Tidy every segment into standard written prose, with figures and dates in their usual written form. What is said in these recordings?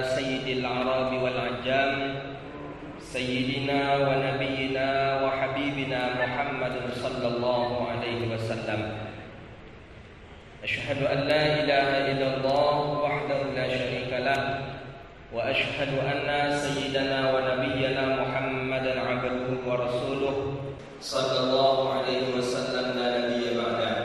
سيد العرب والعجام سيدنا ونبينا وحبيبنا محمد صلى الله عليه وسلم أشهد أن لا إله إلا الله وحده لا شريك له وأشهد أن سيدنا ونبينا محمدا عبده ورسوله صلى الله عليه وسلم لا نبي بعده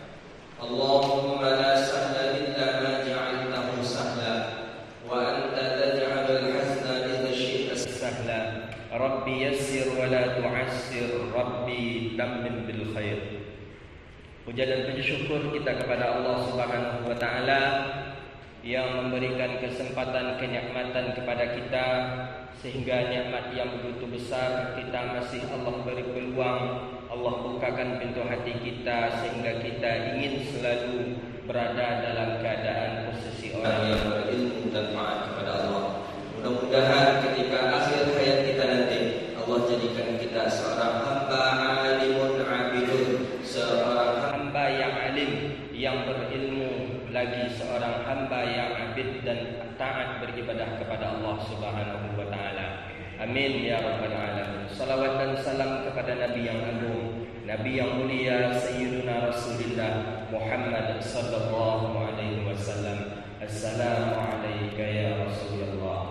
اللهم لا سهل إلا ما جعلته سهلا وأنت تجعل الحزن إذا شئت سهلا ربي يسر ولا تعسر ربي تمم بالخير. Puja dan puji syukur kita kepada Allah Subhanahu wa taala yang memberikan kesempatan kenikmatan kepada kita sehingga nikmat yang begitu besar kita masih Allah beri peluang, Allah bukakan pintu hati kita sehingga kita ingin selalu berada dalam keadaan posisi orang yang berilmu dan taat kepada Allah. Mudah-mudahan ketika akhir hayat kita nanti Allah jadikan kita seorang hamba alimun abidun, seorang hamba yang alim yang berilmu, lagi seorang hamba yang abid dan taat beribadah kepada Allah Subhanahu wa taala. Amin ya rabbal alamin. Salawat dan salam kepada Nabi yang agung, Nabi yang mulia, Sayyiduna Rasulullah Muhammad sallallahu alaihi wasallam. Assalamu alayka ya Rasulullah.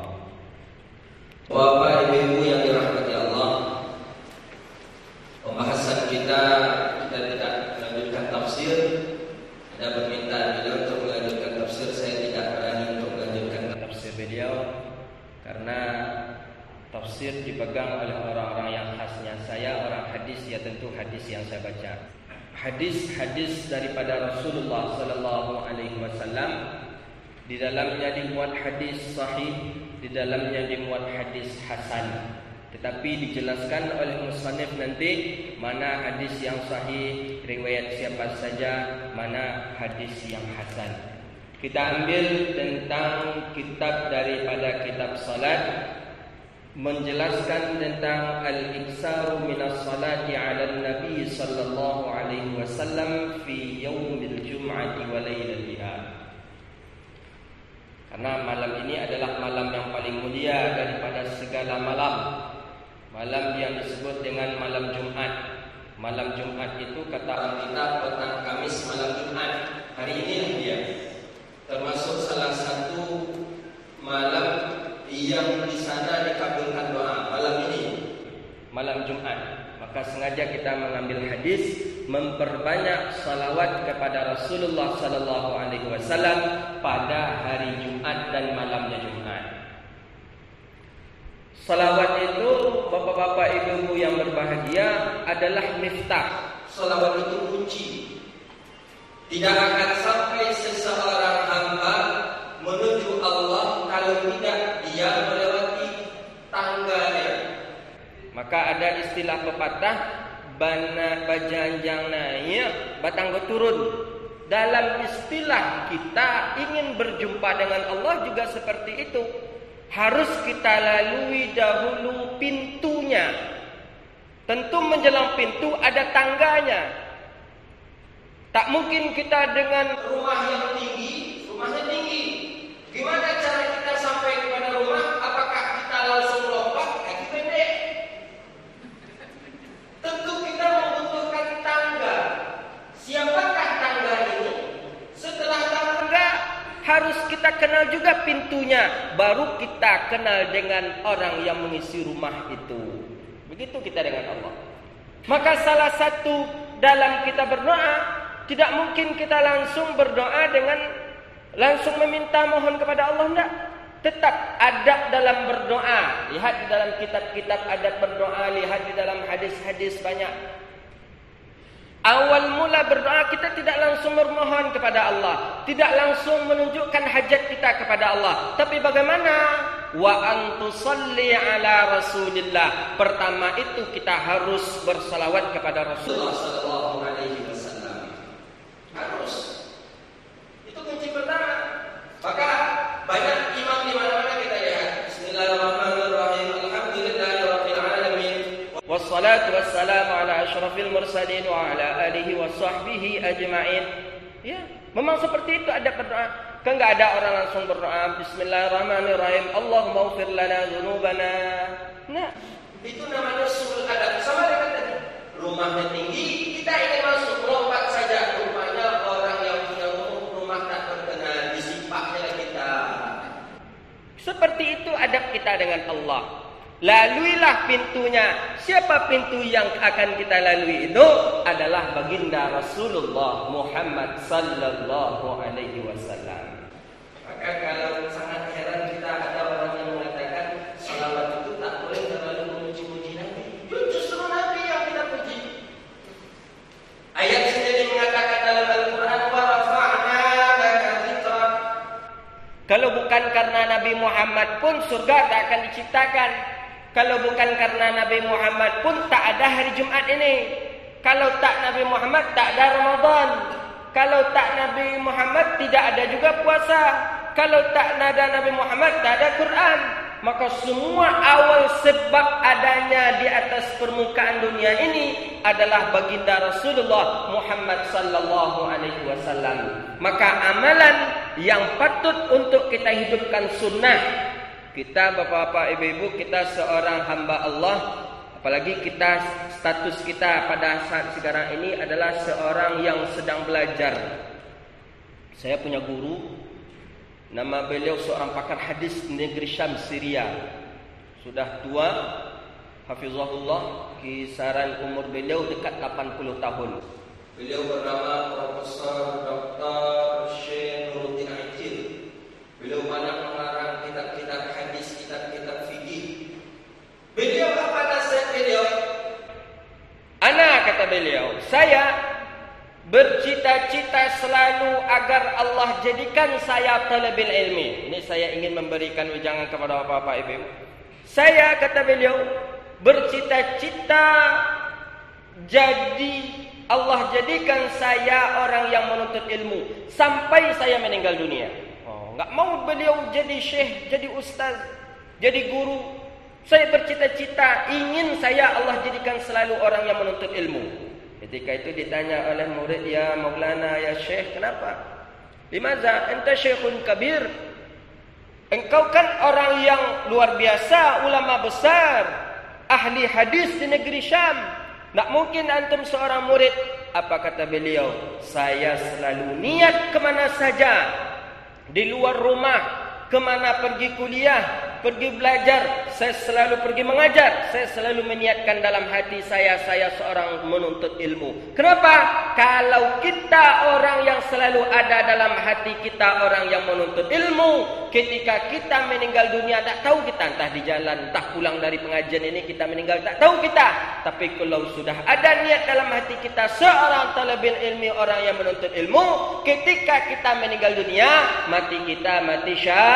Bapak Ibu yang dirahmati Allah, pembahasan kita tidak melanjutkan tafsir. Ada permintaan beliau untuk melanjutkan tafsir. Saya tidak berani untuk melanjutkan tafsir beliau karena tafsir dipegang oleh orang-orang yang khasnya. Saya orang hadis, ya tentu hadis yang saya baca. Hadis-hadis daripada Rasulullah sallallahu alaihi wasallam, di dalamnya dimuat hadis sahih, di dalamnya dimuat hadis hasan. Tetapi dijelaskan oleh musannif nanti mana hadis yang sahih, riwayat siapa saja, mana hadis yang hasan. Kita ambil tentang kitab daripada kitab salat, menjelaskan tentang al-iksaru minas salati ala nabi sallallahu alaihi wasallam fi yaumil jum'ati wa lailatiha. Karena malam ini adalah malam yang paling mulia daripada segala malam. Malam yang disebut dengan malam Jumat. Malam Jumat itu kata Alkitab petang Kamis malam Jumat. Hari ini dia termasuk salah satu malam yang di sana dikabulkan doa. Malam ini malam Jumat. Maka sengaja kita mengambil hadis, memperbanyak salawat kepada Rasulullah sallallahu alaihi wasallam pada hari Jumat dan malamnya Jumat. Salawat itu, bapak-bapak ibu-ibu yang berbahagia, adalah miftah. Salawat itu kunci. Tidak akan sampai seseorang hamba menuju Allah kalau tidak dia melewati tangganya. Maka ada istilah pepatah, bana bajanjang naik, batang turun. Dalam istilah kita ingin berjumpa dengan Allah juga seperti itu. Harus kita lalui dahulu pintunya. Tentu menjelang pintu ada tangganya. Tak mungkin kita dengan rumah yang tinggi, rumahnya tinggi. Gimana cara kita sampai kepada rumah? Apakah kita langsung lompat kaki pendek? Tentu kita membutuhkan tangga. Siapakah tangga ini? Setelah tangga harus kita kenal juga pintunya, baru kita kenal dengan orang yang mengisi rumah itu. Begitu kita dengan Allah. Maka salah satu dalam kita berdoa, tidak mungkin kita langsung berdoa dengan langsung meminta mohon kepada Allah, enggak. Tetap adab dalam berdoa. Lihat di dalam kitab-kitab adab berdoa, lihat di dalam hadis-hadis banyak. Awal mula berdoa kita tidak langsung memohon kepada Allah, tidak langsung menunjukkan hajat kita kepada Allah. Tapi bagaimana? Wa antusalli ala Rasulillah. Pertama itu kita harus bersalawat kepada Rasulullah sallallahu alaihi wasallam. Harus. Itu kunci pertama. Maka banyak imam di mana-mana kita lihat. Bismillahirrahmanirrahim. Alhamdulillahirabbil alamin. Wassalatu wassalamu ala asyrafil mursalin wa ala alihi wa sahbihi ajma'in. Ya, memang seperti itu ada berdoa. Kan enggak ada orang langsung berdoa bismillahirrahmanirrahim, Allahumma ighfir lana dzunubana. Nah, itu namanya suul adab. Sama dengan tadi, rumahnya tinggi, kita ingin masuk, lompat saja. Rupanya orang yang punya rumah tak terkenal, disimpaknya kita. Seperti itu adab kita dengan Allah. Laluilah pintunya. Siapa pintu yang akan kita lalui itu? Adalah baginda Rasulullah Muhammad sallallahu alaihi wasallam. Maka kalau sangat heran kita ada orang yang mengatakan salawat itu tak boleh terlalu memuji-muji Nabi. Justru Nabi yang kita puji. Ayat sendiri mengatakan dalam Al-Quran, wa rafa'na laka dzikrak. Kalau bukan karena Nabi Muhammad pun surga tak akan diciptakan. Kalau bukan karena Nabi Muhammad pun tak ada hari Jumat ini. Kalau tak Nabi Muhammad tak ada Ramadan. Kalau tak Nabi Muhammad tidak ada juga puasa. Kalau tak ada Nabi Muhammad tak ada Quran. Maka semua awal sebab adanya di atas permukaan dunia ini adalah baginda Rasulullah Muhammad sallallahu alaihi wasallam. Maka amalan yang patut untuk kita hidupkan sunnah. Kita bapak-bapak, ibu-ibu, kita seorang hamba Allah, apalagi kita status kita pada saat sekarang ini adalah seorang yang sedang belajar. Saya punya guru, nama beliau seorang pakar hadis negeri Syam, Syria. Sudah tua, hafizahullah, kisaran umur beliau dekat 80 tahun. Beliau bernama Profesor Dr. Syekh Nuruddin Ajil. Beliau banyak mengarang kitab-kitab hadis, kitab-kitab fikih. Beliau apa nasihat beliau? Ana, kata beliau, saya bercita-cita selalu agar Allah jadikan saya talibul ilmi. Ini saya ingin memberikan ujangan kepada bapak-bapak ibu. Saya, kata beliau, bercita-cita jadi Allah jadikan saya orang yang menuntut ilmu sampai saya meninggal dunia. Enggak mau beliau jadi syekh, jadi ustaz, jadi guru. Saya bercita-cita ingin saya Allah jadikan selalu orang yang menuntut ilmu. Ketika itu ditanya oleh murid, ya Maulana, ya syekh, kenapa? Limaza anta syekhun kabir? Engkau kan orang yang luar biasa, ulama besar, ahli hadis di negeri Syam. Tak mungkin antum seorang murid. Apa kata beliau? Saya selalu niat kemana saja, di luar rumah, kemana pergi kuliah, pergi belajar, saya selalu pergi mengajar. Saya selalu meniatkan dalam hati saya seorang menuntut ilmu. Kenapa? Kalau kita orang yang selalu ada dalam hati kita orang yang menuntut ilmu, ketika kita meninggal dunia tak tahu kita, entah di jalan, entah pulang dari pengajian ini kita meninggal, tak tahu kita. Tapi kalau sudah ada niat dalam hati kita seorang talibul ilmi, orang yang menuntut ilmu, ketika kita meninggal dunia, mati kita mati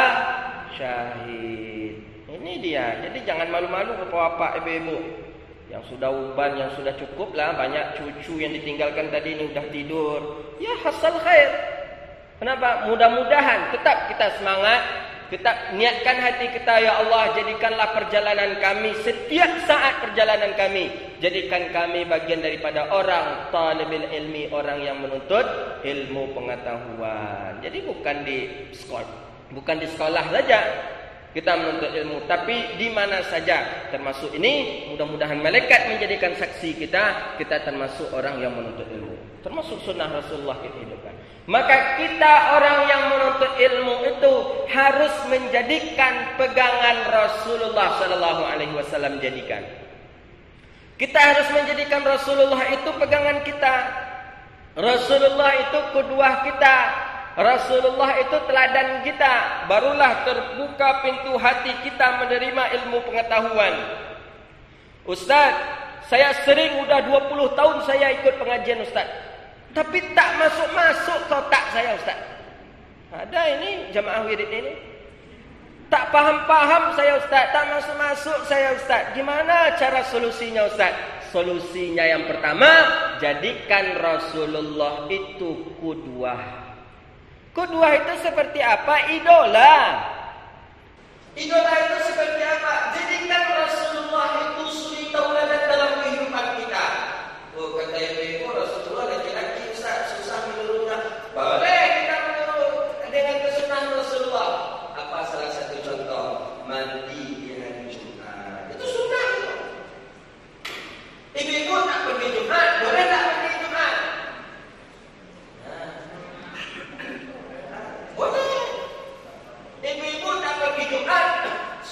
syahid. Ini dia. Jadi jangan malu-malu bapak-bapak, ibu-ibu yang sudah uban, yang sudah cukup lah. Banyak cucu yang ditinggalkan tadi ini sudah tidur. Ya, hasal khair. Kenapa? Mudah-mudahan tetap kita semangat, tetap niatkan hati kita, ya Allah, jadikanlah perjalanan kami, setiap saat perjalanan kami, jadikan kami bagian daripada orang talibul ilmi, orang yang menuntut ilmu pengetahuan. Jadi bukan di sekolah saja kita menuntut ilmu, tapi di mana saja. Termasuk ini, mudah-mudahan malaikat menjadikan saksi kita termasuk orang yang menuntut ilmu. Termasuk sunnah Rasulullah kita hidupkan. Maka kita orang yang menuntut ilmu itu harus menjadikan pegangan Rasulullah sallallahu alaihi wasallam jadikan. Kita harus menjadikan Rasulullah itu pegangan kita. Rasulullah itu qudwah kita. Rasulullah itu teladan kita. Barulah terbuka pintu hati kita menerima ilmu pengetahuan. Ustaz, saya sering udah 20 tahun saya ikut pengajian Ustaz, tapi tak masuk-masuk kotak saya Ustaz. Ada ini jamaah wirid ini. Tak paham-paham saya Ustaz, tak masuk-masuk saya Ustaz. Gimana cara solusinya Ustaz? Solusinya yang pertama, jadikan Rasulullah itu qudwah. Qudwah itu seperti apa? Idola. Idola itu seperti apa? Jadikan Rasulullah itu suri tauladan dalam kehidupan kita. Oh, kata ibu Rasulullah laki-laki Ustaz susah menurutnya. Boleh kita menurut dengan kesukaan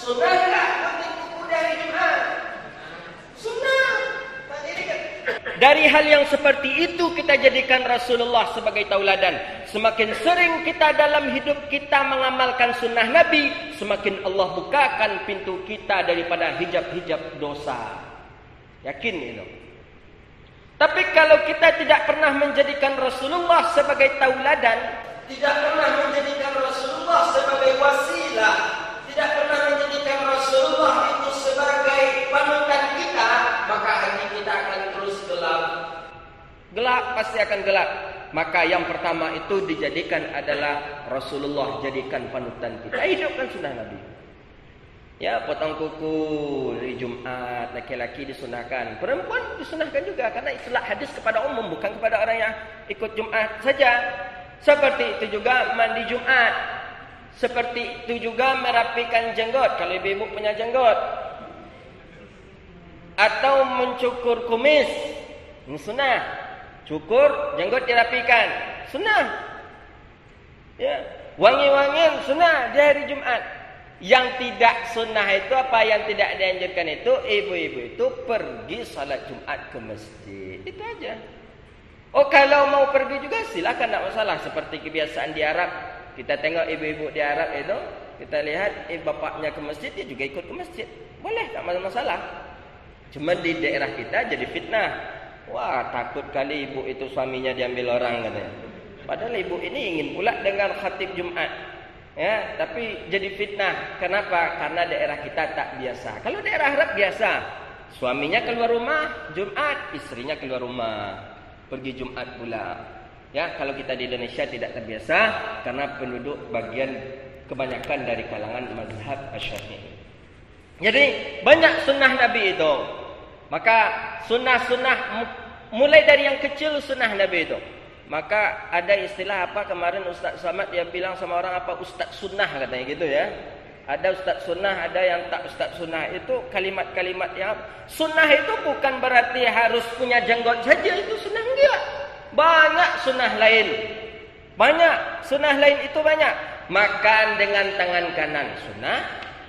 Sunnah tak gunting kuku di hari Jumaat? Sunnah. Dari hal yang seperti itu kita jadikan Rasulullah sebagai tauladan. Semakin sering kita dalam hidup kita mengamalkan sunnah Nabi, semakin Allah bukakan pintu kita daripada hijab-hijab dosa. Yakin itu. Tapi kalau kita tidak pernah menjadikan Rasulullah sebagai tauladan, tidak pernah menjadikan Rasulullah sebagai wasilah, tidak pernah menjadikan Rasulullah itu sebagai panutan kita, maka hati kita akan terus gelap. Gelap, pasti akan gelap. Maka yang pertama itu dijadikan adalah Rasulullah jadikan panutan kita. Hidupkan sunnah Nabi. Ya, potong kuku hari Jumat, laki-laki disunahkan. Perempuan disunahkan juga karena istilah hadis kepada umum, bukan kepada orang yang ikut Jumat saja. Seperti itu juga mandi Jumat. Seperti itu juga merapikan jenggot kalau ibu-ibu punya jenggot. Atau mencukur kumis. Ini sunnah. Cukur, jenggot dirapikan. Sunnah. Ya. Wangi-wangian sunnah di hari Jumat. Yang tidak sunnah itu apa? Yang tidak dianjurkan itu, ibu-ibu itu pergi salat Jumat ke masjid. Itu aja. Oh, kalau mau pergi juga silakan, tak masalah. Seperti kebiasaan di Arab. Kita tengok ibu-ibu di Arab itu, kita lihat bapaknya ke masjid, dia juga ikut ke masjid. Boleh, tak masalah. Cuma di daerah kita jadi fitnah. Wah, takut kali ibu itu suaminya diambil orang katanya. Padahal ibu ini ingin pula dengar khatib Jumat. Ya, tapi jadi fitnah. Kenapa? Karena daerah kita tak biasa. Kalau daerah Arab biasa. Suaminya keluar rumah Jumat, istrinya keluar rumah pergi Jumat pula. Ya, kalau kita di Indonesia tidak terbiasa karena penduduk bagian kebanyakan dari kalangan mazhab Asy-Syafi'i. Jadi banyak sunnah Nabi itu. Maka sunnah-sunnah mulai dari yang kecil sunnah Nabi itu. Maka ada istilah apa kemarin Ustaz Samad dia bilang sama orang apa Ustaz Sunnah katanya gitu ya. Ada Ustaz Sunnah, ada yang tak Ustaz Sunnah. Itu kalimat-kalimat yang sunnah itu bukan berarti harus punya jenggot saja, itu sunnah enggak. Banyak sunnah lain. Banyak sunnah lain itu banyak. Makan dengan tangan kanan sunnah.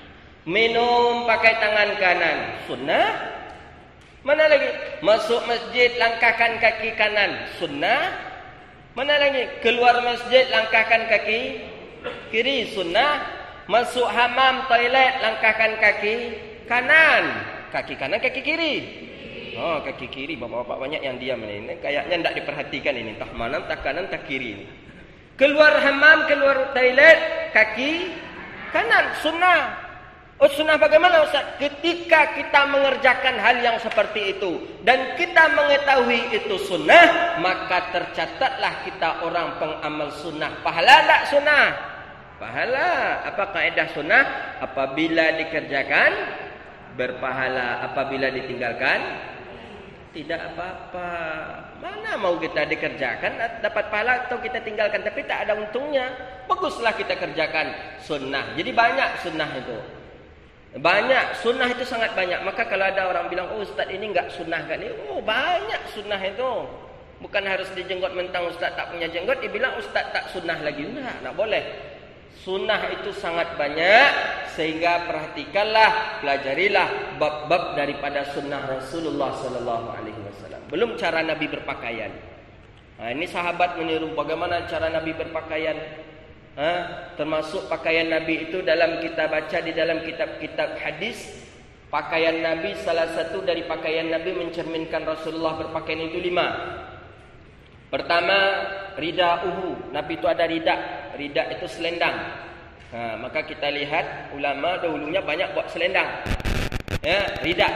Minum pakai tangan kanan sunnah. Mana lagi? Masuk masjid langkahkan kaki kanan sunnah. Mana lagi? Keluar masjid langkahkan kaki kiri sunnah. Masuk hamam toilet langkahkan kaki kanan. Kaki kanan kaki kiri. Oh, kaki kiri. Bapak-bapak banyak yang diam ini. Kayaknya tidak diperhatikan ini. Tak mana, tak kanan, tak kiri. Keluar hamam, keluar toilet kaki kanan sunnah. Oh, sunnah bagaimana Ustaz? Ketika kita mengerjakan hal yang seperti itu dan kita mengetahui itu sunnah, maka tercatatlah kita orang pengamal sunnah. Pahala tak sunnah? Pahala. Apa kaedah sunnah? Apabila dikerjakan berpahala, apabila ditinggalkan tidak apa-apa. Mana mau kita dikerjakan dapat pahala atau kita tinggalkan tapi tak ada untungnya. Baguslah kita kerjakan sunnah. Jadi banyak sunnah itu. Banyak, sunnah itu sangat banyak. Maka kalau ada orang bilang, oh Ustaz ini enggak sunnah kali. Oh banyak sunnah itu. Bukan harus dijenggot mentang Ustaz tak punya jenggot. Dia bilang Ustaz tak sunnah lagi. Tak boleh. Sunnah itu sangat banyak. Sehingga perhatikanlah, pelajarilah bab-bab daripada sunnah Rasulullah SAW. Belum cara Nabi berpakaian. Nah, ini sahabat meniru bagaimana cara Nabi berpakaian. Termasuk pakaian Nabi itu dalam kita baca di dalam kitab-kitab hadis. Pakaian Nabi, salah satu dari pakaian Nabi mencerminkan Rasulullah berpakaian itu 5. Pertama, rida'uhu. Nabi itu ada rida'. Rida' itu selendang. Maka kita lihat ulama dahulunya banyak buat selendang. Ya, rida'.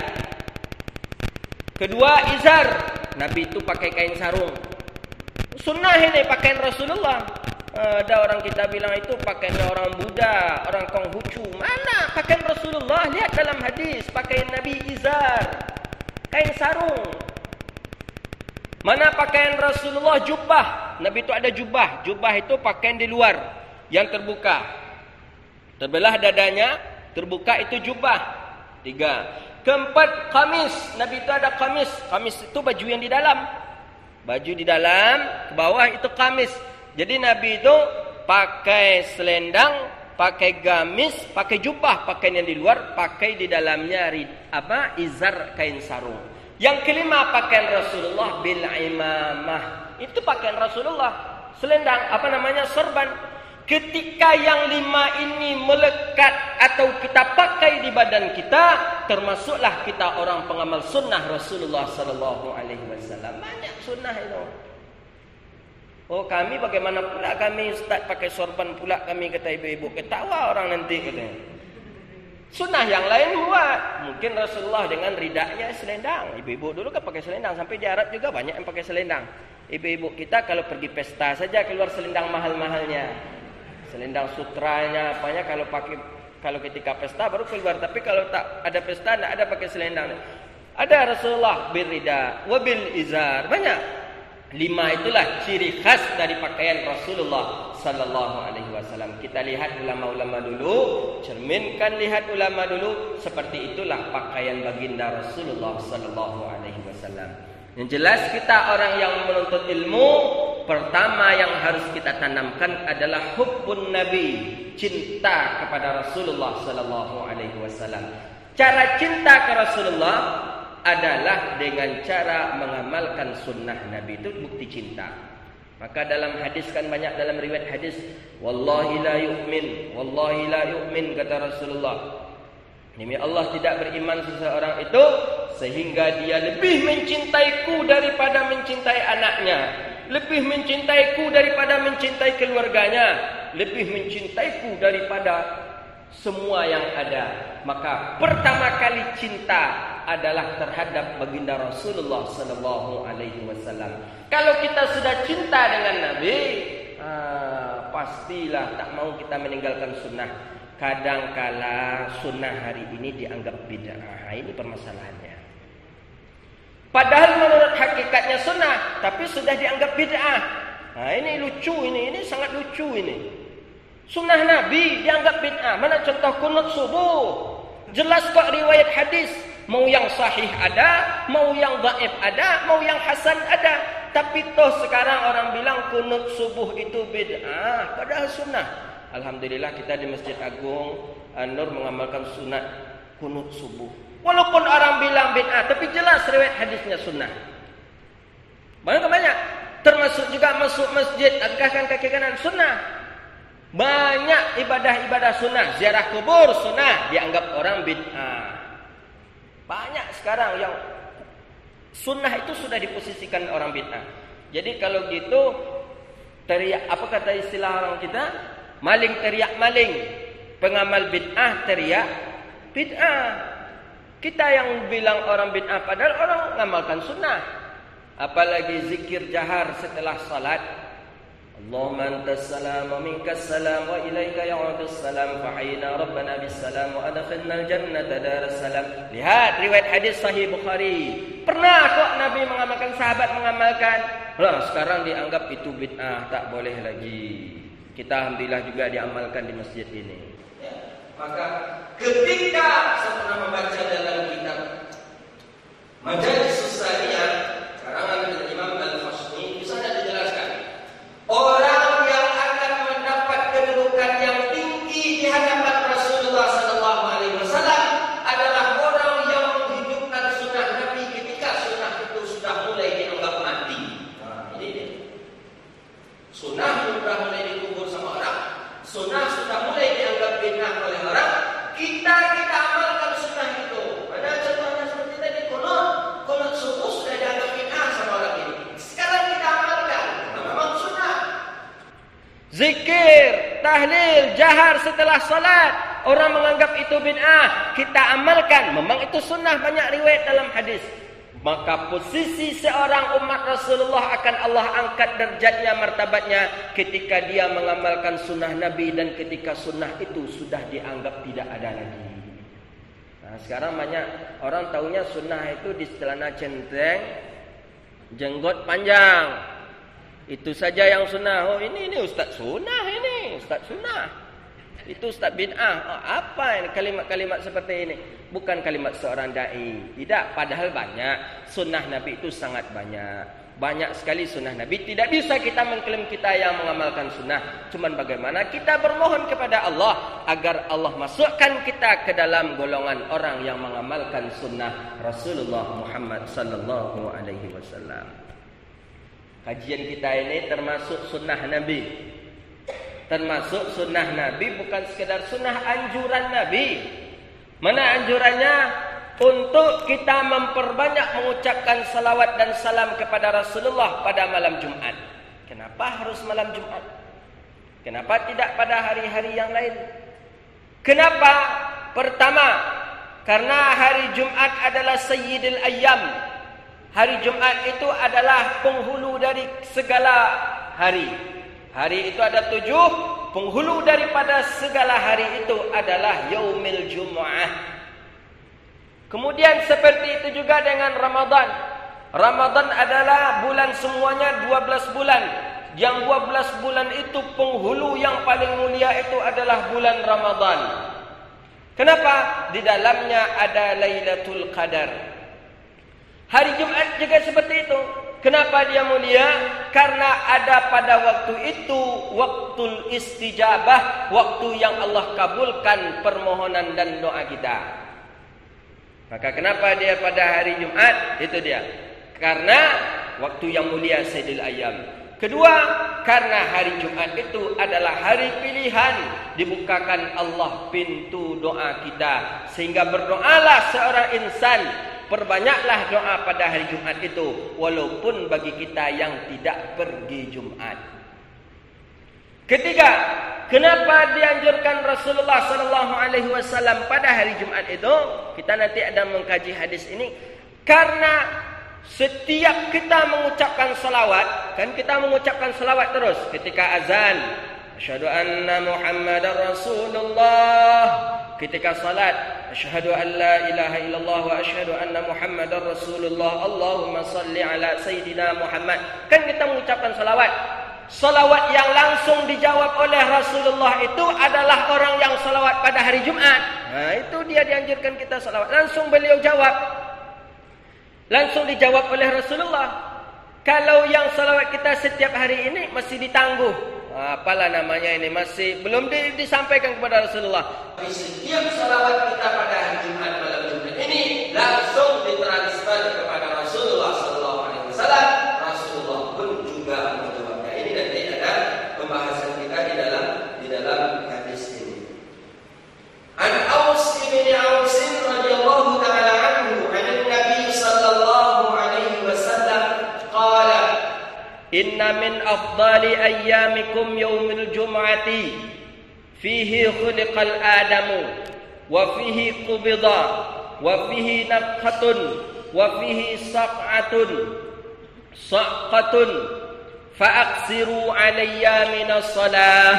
Kedua, izar. Nabi itu pakai kain sarung. Sunnah ini pakaian Rasulullah. Ada orang kita bilang itu pakaiannya orang Buddha, orang Konghucu. Mana pakaian Rasulullah? Lihat dalam hadis, pakaian Nabi izar, kain sarung. Mana pakaian Rasulullah? Jubah. Nabi itu ada jubah. Jubah itu pakaian di luar yang terbuka. Terbelah dadanya, terbuka itu jubah. 3. Keempat, kamis. Nabi itu ada kamis. Kamis itu baju yang di dalam. Baju di dalam, ke bawah itu kamis. Jadi Nabi itu pakai selendang, pakai gamis, pakai jubah, pakaian yang di luar, pakai di dalamnya izar, kain sarung. Yang kelima, pakaian Rasulullah bil imamah. Itu pakaian Rasulullah. Selendang, sorban. Ketika yang 5 ini melekat atau kita pakai di badan kita, termasuklah kita orang pengamal sunnah Rasulullah sallallahu alaihi wasallam. Banyak sunnah itu. Oh, kami bagaimana pula kami Ustaz pakai sorban pula kami, kata ibu-ibu. Ketawa orang nanti katanya. Sunnah yang lain buat. Mungkin Rasulullah dengan ridaknya selendang. Ibu-ibu dulu kan pakai selendang. Sampai di Arab juga banyak yang pakai selendang. Ibu-ibu kita kalau pergi pesta saja keluar selendang mahal-mahalnya. Selendang sutranya apanya, kalau ketika pesta baru keluar. Tapi kalau tak ada pesta tidak ada pakai selendang. Ada Rasulullah bil rida wa bil izar. Banyak. 5 itulah ciri khas dari pakaian Rasulullah sallallahu alaihi wasallam. Kita lihat ulama-ulama dulu, cerminkan lihat ulama dulu, seperti itulah pakaian baginda Rasulullah sallallahu alaihi wasallam. Yang jelas kita orang yang menuntut ilmu, pertama yang harus kita tanamkan adalah hubbun Nabi, cinta kepada Rasulullah sallallahu alaihi wasallam. Cara cinta ke Rasulullah adalah dengan cara mengamalkan sunnah Nabi, itu bukti cinta. Maka dalam hadis kan banyak, dalam riwayat hadis, wallahi la yu'min, kata Rasulullah. Demi Allah tidak beriman seseorang itu sehingga dia lebih mencintaiku daripada mencintai anaknya, lebih mencintaiku daripada mencintai keluarganya, lebih mencintaiku daripada semua yang ada. Maka pertama kali cinta adalah terhadap baginda Rasulullah sallallahu alaihi wasallam. Kalau kita sudah cinta dengan Nabi, pastilah tak mau kita meninggalkan sunnah. Kadangkala sunnah hari ini dianggap bid'ah. Ini permasalahannya. Padahal menurut hakikatnya sunnah, tapi sudah dianggap bid'ah. Ini lucu, ini sangat lucu ini. Sunnah Nabi dianggap bid'ah. Mana contoh kunut subuh? Jelas kok riwayat hadis. Mau yang sahih ada, mau yang dhaif ada, mau yang hasan ada. Tapi toh sekarang orang bilang kunut subuh itu bid'ah, padahal sunnah. Alhamdulillah kita di Masjid Agung An-Nur mengamalkan sunat kunut subuh. Walaupun orang bilang bid'ah, tapi jelas riwayat hadisnya sunnah. Banyak. Termasuk juga masuk masjid, angkatkan kaki kanan, sunnah. Banyak ibadah-ibadah sunnah. Ziarah kubur sunnah, dianggap orang bid'ah. Banyak sekarang yang sunnah itu sudah diposisikan orang bid'ah. Jadi kalau gitu, teriak, apa kata istilah orang kita? Maling teriak maling, pengamal bid'ah teriak bid'ah. Kita yang bilang orang bid'ah padahal orang mengamalkan sunnah. Apalagi zikir jahar setelah salat. Allahumma antas salam wa minkas salam wa ilaika ya'udus salam fa hayna rabbana bis salam wa adkhilnal jannata daras salam. Lihat riwayat hadis sahih Bukhari. Pernah kok Nabi mengamalkan, sahabat mengamalkan. Sekarang dianggap itu bid'ah, tak boleh lagi. Kita alhamdulillah juga diamalkan di masjid ini. Maka ketika saya pernah membaca dalam kitab Majalis Saliyah karangan Imam Al-Fasni, di sana dijelaskan orang yang akan mendapat kedudukan yang tinggi di hadapan Rasulullah sallallahu alaihi wasallam adalah orang yang menghidupkan sunnah Nabi ketika sunnah itu sudah mulai dianggap mati. Ini dia. Sunnah sudah mulai dikubur sama orang, sunnah sudah mulai dianggap bid'ah oleh orang. Kita amalkan sunnah itu. Mana contohnya seperti tadi, kunut subuh sudah dianggap bid'ah sama orang ini. Sekarang kita amalkan, memang sunnah. Zikir, tahlil, jahar setelah salat, orang menganggap itu bid'ah, kita amalkan, memang itu sunnah. Banyak riwayat dalam hadis. Maka posisi seorang umat Rasulullah akan Allah angkat derajatnya, martabatnya ketika dia mengamalkan sunnah Nabi dan ketika sunnah itu sudah dianggap tidak ada lagi. Nah, sekarang banyak orang taunya sunnah itu di celana centeng, jenggot panjang. Itu saja yang sunnah. Oh ini ustaz sunnah, ini ustaz sunnah. Itu ustaz bid'ah. Apa ini kalimat-kalimat seperti ini? Bukan kalimat seorang dai. Tidak, padahal banyak. Sunnah Nabi itu sangat banyak. Banyak sekali sunnah Nabi. Tidak bisa kita mengklaim kita yang mengamalkan sunnah. Cuman bagaimana kita bermohon kepada Allah agar Allah masukkan kita ke dalam golongan orang yang mengamalkan sunnah Rasulullah Muhammad sallallahu alaihi wasallam. Kajian kita ini termasuk sunnah Nabi. Termasuk sunnah Nabi, bukan sekedar sunnah, anjuran Nabi. Mana anjurannya? Untuk kita memperbanyak mengucapkan salawat dan salam kepada Rasulullah pada malam Jumat. Kenapa harus malam Jumat? Kenapa tidak pada hari-hari yang lain? Kenapa? Pertama, karena hari Jumat adalah sayyidul ayyam. Hari Jumat itu adalah penghulu dari segala hari. Hari itu ada 7, penghulu daripada segala hari itu adalah yaumil Jumu'ah. Kemudian seperti itu juga dengan Ramadan. Ramadan adalah bulan semuanya 12 bulan. Yang 12 bulan itu penghulu yang paling mulia itu adalah bulan Ramadan. Kenapa? Di dalamnya ada Lailatul Qadar. Hari Jumat juga seperti itu. Kenapa dia mulia? Karena ada pada waktu itu waktul istijabah, waktu yang Allah kabulkan permohonan dan doa kita. Maka kenapa dia pada hari Jumat? Itu dia. Karena waktu yang mulia Sayyidul Ayyam. Kedua, karena hari Jumat itu adalah hari pilihan. Dibukakan Allah pintu doa kita. Sehingga berdoalah seorang insan. Perbanyaklah doa pada hari Jumat itu. Walaupun bagi kita yang tidak pergi Jumat. Ketiga, kenapa dianjurkan Rasulullah SAW pada hari Jumat itu? Kita nanti ada mengkaji hadis ini. Karena setiap kita mengucapkan salawat, kan kita mengucapkan salawat terus ketika azan, asyhadu anna Muhammadar Rasulullah. Ketika salat, asyhadu an la ilaha illallah wa asyhadu anna Muhammadar Rasulullah. Allahumma salli ala Sayyidina Muhammad. Kan kita mengucapkan salawat. Salawat yang langsung dijawab oleh Rasulullah itu adalah orang yang salawat pada hari Jumat. Nah, itu dia dianjurkan kita salawat. Langsung beliau jawab. Langsung dijawab oleh Rasulullah. Kalau yang salawat kita setiap hari ini masih ditangguh. Apalah namanya ini, masih belum disampaikan kepada Rasulullah. Tapi setiap salawat kita pada hari Jumat malam Jumat ini langsung ditransfer kepada Rasulullah SAW. Rasulullah pun juga menjawabnya. Ini nanti ada pembahasan kita di dalam hadis ini. An Aus bin Aus radhiyallahu taala anhu, an Nabi sallallahu alaihi wasallam qala, inna min afdali ayyamikum yaumil jum'ati fihi khuliqal adamu wa fihi qubida wa fihi nafhatun wa fihi saq'atun fa'aksiru alayya minas salah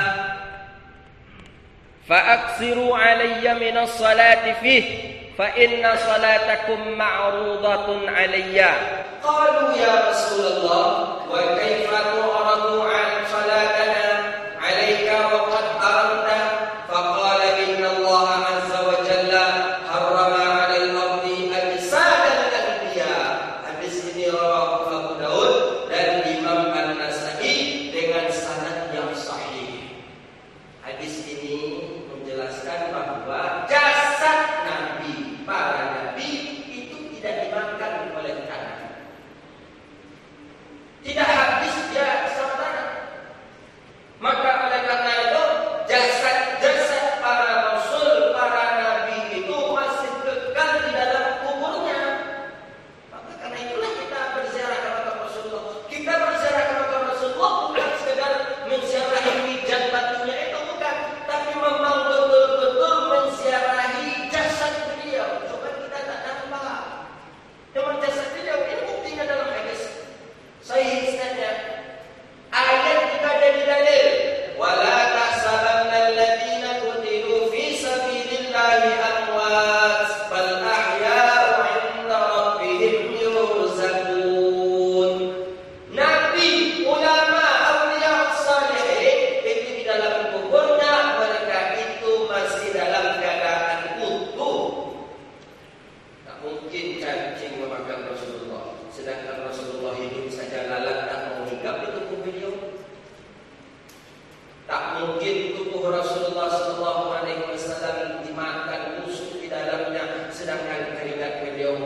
fa'aksiru alayya minas salati fihi fa inna salatakum ma'rudatun alayya. Qalu ya Rasulullah wa kaifa tu'radu an salatana alayka wa qad aramta? Faqala inna Allah azza wa jalla harrama 'ala al-ardi ajsadal anbiya. Hadis ini rawahu Abu Daud dan Imam An-Nasa'i dengan sanad yang sahih. Hadis ini menjelaskan bahwa jasad Nabi, para Nabi itu tidak dimakan oleh tanah. Tidak habis dia bersama tanah. Maka oleh karena itu jasad-jasad para Rasul, para Nabi itu masih kekal di dalam kuburnya. Maka karena itulah kita berziarah ke makam Rasulullah. Kita berziarah ke makam Rasulullah bukan sekedar menziarahi wijan batunya itu, bukan, tapi memang betul-betul menziarahi jasad beliau. Coba kita tak nampak. Memang jasad beliau ini buktinya dalam hadis sahih isnadnya. Ayat juga jadi dalil. Wala tahsabanna alladziina qutilu fi sabilillahi amwat bal ahya'u 'inda rabbihim yurzaqun. Nabi, ulama, auliya salihin itu di dalam kuburnya mereka itu masih dalam keadaan utuh. Tak mungkin cacing memakan Rasulullah, sedangkan Rasulullah hidup saja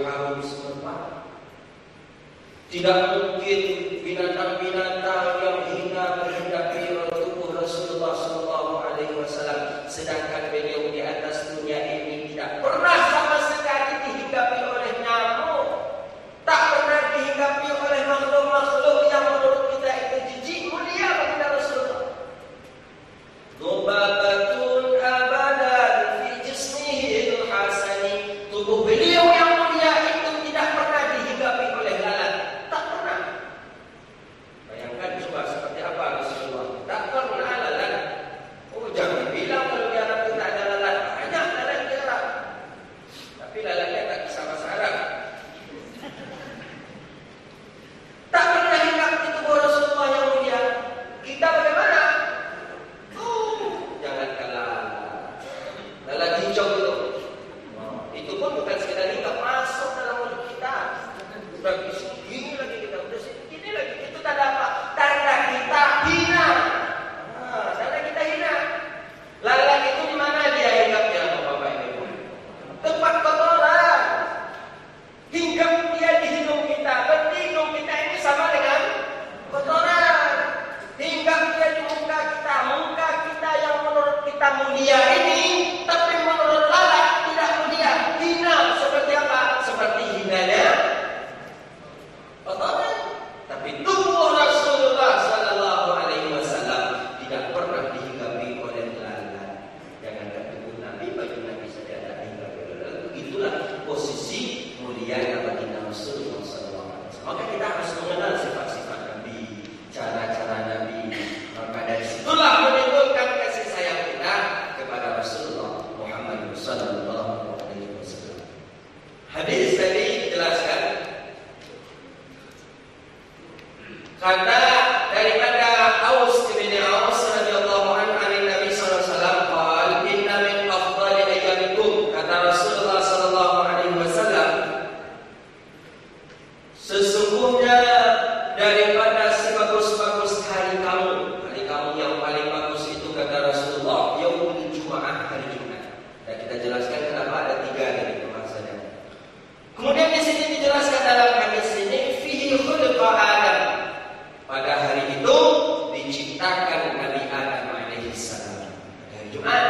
harum semerbak. Tidak mungkin binatang-binatang yang hina menghadapi tubuh Rasulullah SAW, sedangkan beliau di atas dunia ini tidak pernah sama sekali dihinggapi oleh nyamuk, tak pernah dihinggapi oleh makhluk-makhluk yang menurut kita itu jijik. Mulia baginda Rasulullah. Nubabatun abadan fi jismihi al-hasani. Tubuh beliau yang mulia itu tidak pernah dihinggapi oleh lalat. Tak pernah. Bayangkan coba seperti apa Rasulullah. Tak pernah lalat. Oh, jangan bilang kalau di Arab itu tak ada lalat. Banyak lalat di Arab. Tapi lalatnya tak bisa bahasa Arab. Tak pernah hinggap di tubuh Rasulullah yang mulia. Kita bagaimana? Jangankan lalat hijau itu. Itu pun bukan sekedar hinggap, masuk dalam mulut kita. Sudah begini lagi kita, sudah segini lagi. Itu tanda apa? Tanda kita hina. Tanda kita hina. Lalat itu di mana dia hinggapnya, Bapak Ibu? Tempat kotoran. Hinggap dia di hidung kita. Berarti hidung kita ini sama dengan kotoran. Hinggap dia di muka kita. Muka kita yang menurut kita mulia ini, tapi menurut lalat tidak mulia. Hina seperti apa? Seperti hinanya kotoran. Tapi tubuh Rasulullah SAW tidak pernah dihinggapi oleh lalat. Jangankan tubuh Nabi, baju Nabi saja tidak dihinggapi oleh lalat. Itulah posisi mulia baginda Rasulullah SAW. Maka kita harus mengenal sifat-sifat Nabi, cara-cara Nabi. Maka dari situlah menimbulkan kasih sayang kita kepada Rasulullah Muhammad SAW. Hadis tadi jelaskan. Kata daripada Aus bin Aus radhiyallahu anhu dari Nabi sallallahu alaihi wasallam, qala inna min afdali ayyamikum, kata Rasulullah sallallahu alaihi wasallam, sesungguhnya daripada sebagus-bagus hari kamu yang paling bagus itu, kata Rasulullah, yaumul Jumaah, hari Jumat. Dan kita jelaskan kenapa ada 3 dari maksudnya. Kemudian di sini dijelaskan dalam hadis ini, fihi khulqa Adam. Pada hari itu diciptakan Nabi Adam alaihi salam. Hari Jumat.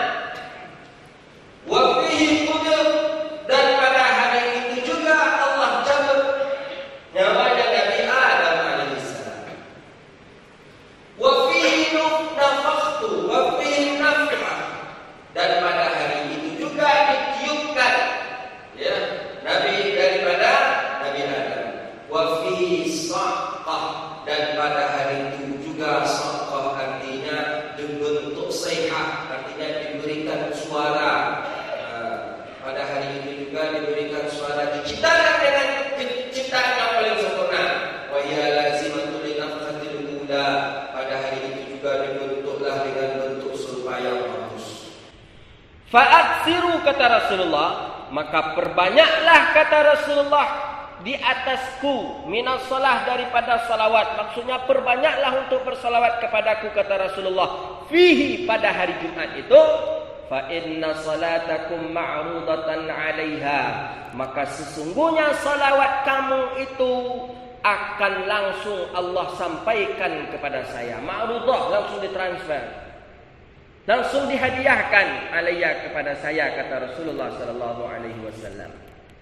Wa fihi qudr, dan pada hari itu juga Allah cabut nyawanya Nabi Adam alaihi salam. Wa fihi nafakhtu wa fihi nafkhah, dan pada hari itu juga ditiupkan ya Nabi daripada Nabi Adam. Wa fihi saqah, dan pada hari itu juga saqah artinya dibentuk sayhah, artinya diberikan suara. Pada hari itu juga diberikan suara, diciptakan dengan ciptaan yang paling sempurna. Wa hiya lazimatul linafkhatil ula, pada hari itu juga dibentuklah dengan bentuk serupa yang bagus. Fa'aksiru, kata Rasulullah, maka perbanyaklah, kata Rasulullah, di atasku minas salah, daripada salawat. Maksudnya perbanyaklah untuk bersalawat kepadaku, kata Rasulullah, fihi, pada hari Jumat itu. Fa inna salatakum ma'rudatan 'alaiha, maka sesungguhnya salawat kamu itu akan langsung Allah sampaikan kepada saya. Ma'rudah, langsung ditransfer, langsung dihadiahkan alaiya, kepada saya, kata Rasulullah sallallahu alaihi wasallam.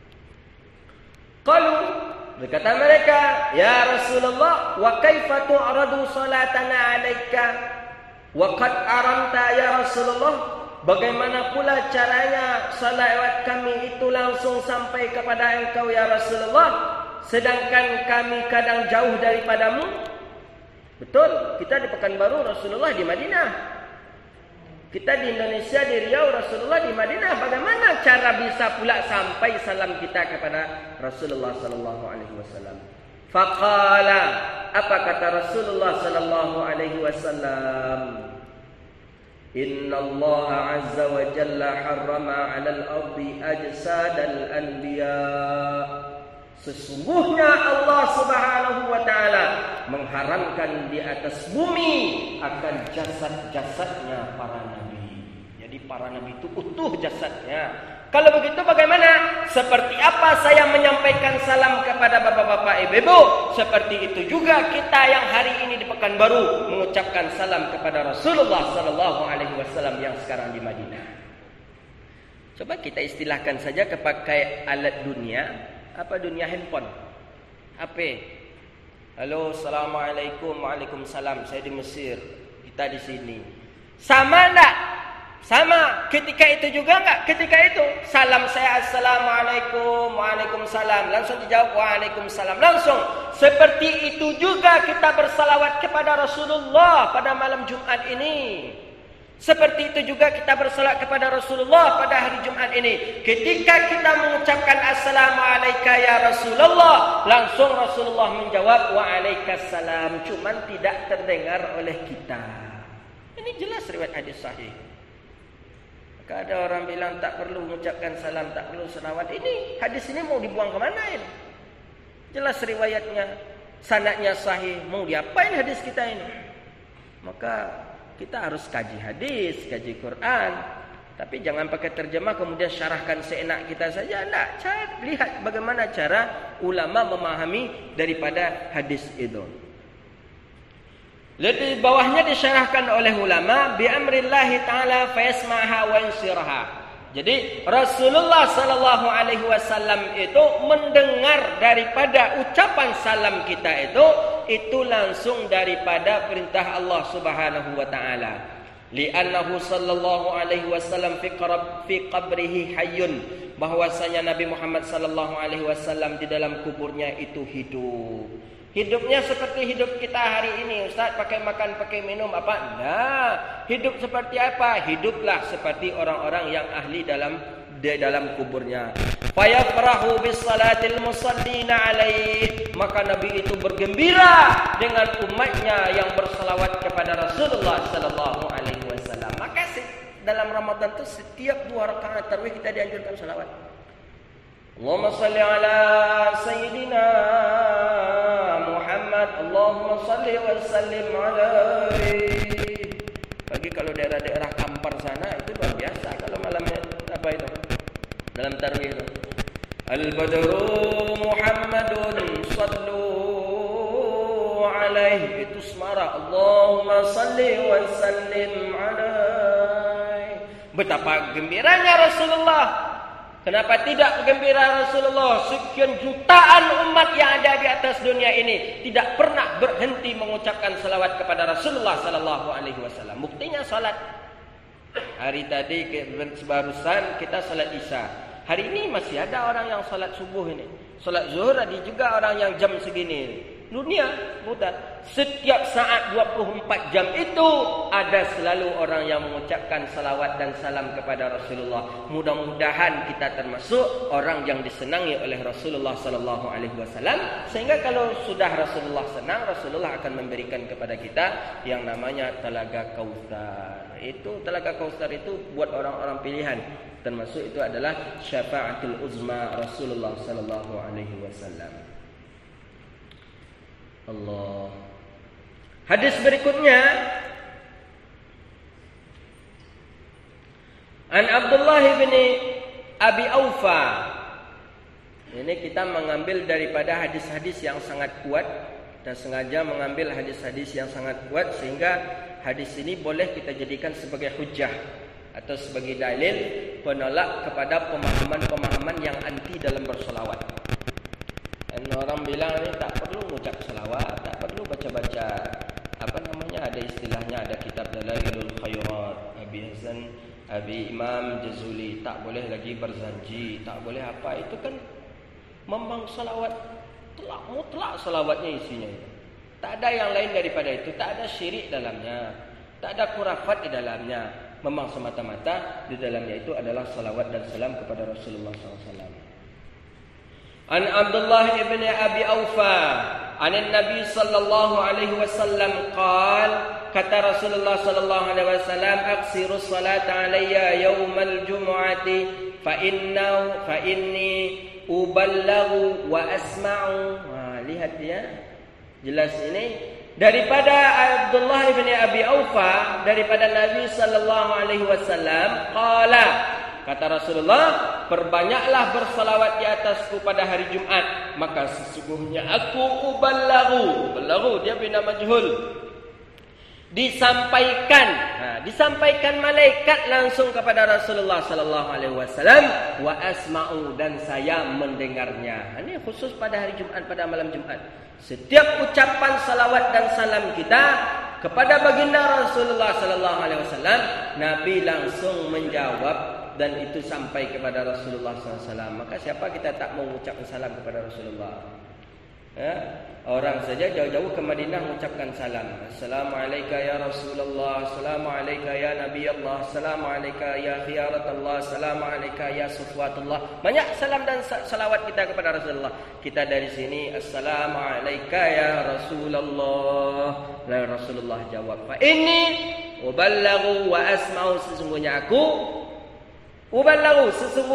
Qalu, berkata mereka, ya Rasulullah, wa kaifa tu'radu salatana 'alaika wa qad aramta, ya Rasulullah, bagaimana pula caranya salawat kami itu langsung sampai kepada engkau, ya Rasulullah, sedangkan kami kadang jauh daripadamu? Betul, kita di Pekanbaru, Rasulullah di Madinah. Kita di Indonesia, di Riau, Rasulullah di Madinah. Bagaimana cara bisa pula sampai salam kita kepada Rasulullah sallallahu alaihi wasallam? Faqala, apa kata Rasulullah sallallahu alaihi wasallam? Inna Allah azza wa jalla harrama 'alal ardi ajsadal anbiya. Sesungguhnya Allah Subhanahu wa taala mengharamkan di atas bumi akan jasad-jasadnya para nabi. Jadi para nabi itu utuh jasadnya, Kalau begitu bagaimana? Seperti apa saya menyampaikan salam kepada bapak-bapak, ibu-ibu, seperti itu juga kita yang hari ini di Pekanbaru mengucapkan salam kepada Rasulullah sallallahu alaihi wasallam yang sekarang di Madinah. Coba kita istilahkan saja kepakai alat dunia, apa dunia handphone, HP. Halo, assalamualaikum, waalaikumsalam. Saya di Mesir, kita di sini. Sama enggak? Sama. Ketika itu juga enggak? Ketika itu salam saya assalamualaikum, waalaikumsalam. Langsung dijawab waalaikumsalam. Langsung. Seperti itu juga kita bersalawat kepada Rasulullah pada malam Jumat ini. Seperti itu juga kita bersalat kepada Rasulullah pada hari Jumat ini. Ketika kita mengucapkan assalamualaikum ya Rasulullah, langsung Rasulullah menjawab waalaikumsalam, cuman tidak terdengar oleh kita. Ini jelas riwayat hadis sahih. Maka ada orang bilang tak perlu mengucapkan salam, tak perlu selawat. Ini hadis ini mau dibuang ke mana ini? Jelas riwayatnya, sanadnya sahih. Mau diapain hadis kita ini? Maka kita harus kaji hadis, kaji Quran. Tapi jangan pakai terjemah kemudian syarahkan seenak kita saja. Tidak, lihat bagaimana cara ulama memahami daripada hadis itu. Di bawahnya disyarahkan oleh ulama bi amrillahi ta'ala fa yasma'ha wa yansirha. Jadi Rasulullah sallallahu alaihi wasallam itu mendengar daripada ucapan salam kita itu langsung daripada perintah Allah Subhanahu wa taala. Li'annahu sallallahu alaihi wasallam fi qabrihi hayyun, bahwasanya Nabi Muhammad sallallahu alaihi wasallam di dalam kuburnya itu hidup. Hidupnya seperti hidup kita hari ini, Ustaz, pakai makan, pakai minum apa? Nah, hidup seperti apa? Hiduplah seperti orang-orang yang ahli dalam kuburnya. Fayafrahu bis salatil musallina alaih, maka Nabi itu bergembira dengan umatnya yang berselawat kepada Rasulullah sallallahu alaihi wasallam. Maka dalam Ramadan itu setiap 2 rakaat tarawih kita dianjurkan selawat. Allahumma salli ala sayyidina Muhammad, Allahumma salli wa sallim alaihi. Bagi kalau daerah-daerah Kampar sana itu luar biasa kalau malamnya apa itu? Dalam tarawih itu. Al-badru Muhammadun sallu alaihi, itu semara Allahumma salli wa sallim alaihi. Betapa gembiranya Rasulullah. Kenapa tidak gembira Rasulullah? Sekian jutaan umat yang ada di atas dunia ini tidak pernah berhenti mengucapkan salawat kepada Rasulullah sallallahu alaihi wasallam. Buktinya salat. Hari tadi barusan kita salat Isya. Hari ini masih ada orang yang salat subuh ini. Salat zuhur ada juga orang yang jam segini. Dunia mudah. Setiap saat 24 jam itu ada selalu orang yang mengucapkan salawat dan salam kepada Rasulullah. Mudah-mudahan kita termasuk orang yang disenangi oleh Rasulullah sallallahu alaihi wasallam, sehingga kalau sudah Rasulullah senang, Rasulullah akan memberikan kepada kita yang namanya Telaga Kautsar. Itu Telaga Kautsar itu buat orang-orang pilihan. Termasuk itu adalah syafaatul uzma Rasulullah sallallahu alaihi wasallam. Allah. Hadis berikutnya An Abdullah bin Abi Aufa. Ini kita mengambil daripada hadis-hadis yang sangat kuat dan sengaja mengambil hadis-hadis yang sangat kuat sehingga hadis ini boleh kita jadikan sebagai hujjah atau sebagai dalil penolak kepada pemahaman-pemahaman yang anti dalam bersolawat. Dan orang bilang ini tak perlu mengucap selawat, tak perlu baca-baca ada istilahnya, ada kitab Dalailul Khairat Abi Hasan, Abi Imam Jazuli, tak boleh lagi berzanji, tak boleh apa. Itu kan memang salawat mutlak salawatnya isinya. Tak ada yang lain daripada itu, tak ada syirik dalamnya, tak ada khurafat di dalamnya. Memang semata-mata di dalamnya itu adalah salawat dan salam kepada Rasulullah SAW. An Abdullah ibn Abi Aufa an Nabi sallallahu alaihi wasallam qala, kata Rasulullah sallallahu alaihi wasallam, aqsirus salata alayya yaumal jumu'ati fa inni uballighu wa asma'u. Lihat ya, jelas ini daripada Abdullah ibn Abi Aufa daripada Nabi sallallahu alaihi wasallam qala, Kata Rasulullah, perbanyaklah bersalawat di atasku pada hari Jumat, maka sesungguhnya aku ubalaghu dia bina majhul, disampaikan malaikat langsung kepada Rasulullah sallallahu alaihi wasallam, wa asma'u, dan saya mendengarnya. Ini khusus pada hari Jumat, pada malam Jumat. Setiap ucapan salawat dan salam kita kepada baginda Rasulullah sallallahu alaihi wasallam, Nabi langsung menjawab dan itu sampai kepada Rasulullah sallallahu alaihi wasallam. Maka siapa kita tak mau mengucapkan salam kepada Rasulullah? Orang saja jauh-jauh ke Madinah mengucapkan salam. Assalamualaikum ya Rasulullah, Assalamualaikum ya Nabi Allah, Assalamualaikum ya Khiyaratullah, Assalamualaikum ya Sufwatullah. Banyak salam dan salawat kita kepada Rasulullah. Kita dari sini, Assalamualaikum ya Rasulullah. Lalu Rasulullah jawab, fa inni ubalaghu wa asma'u, sesungguhnya aku ubalaghu,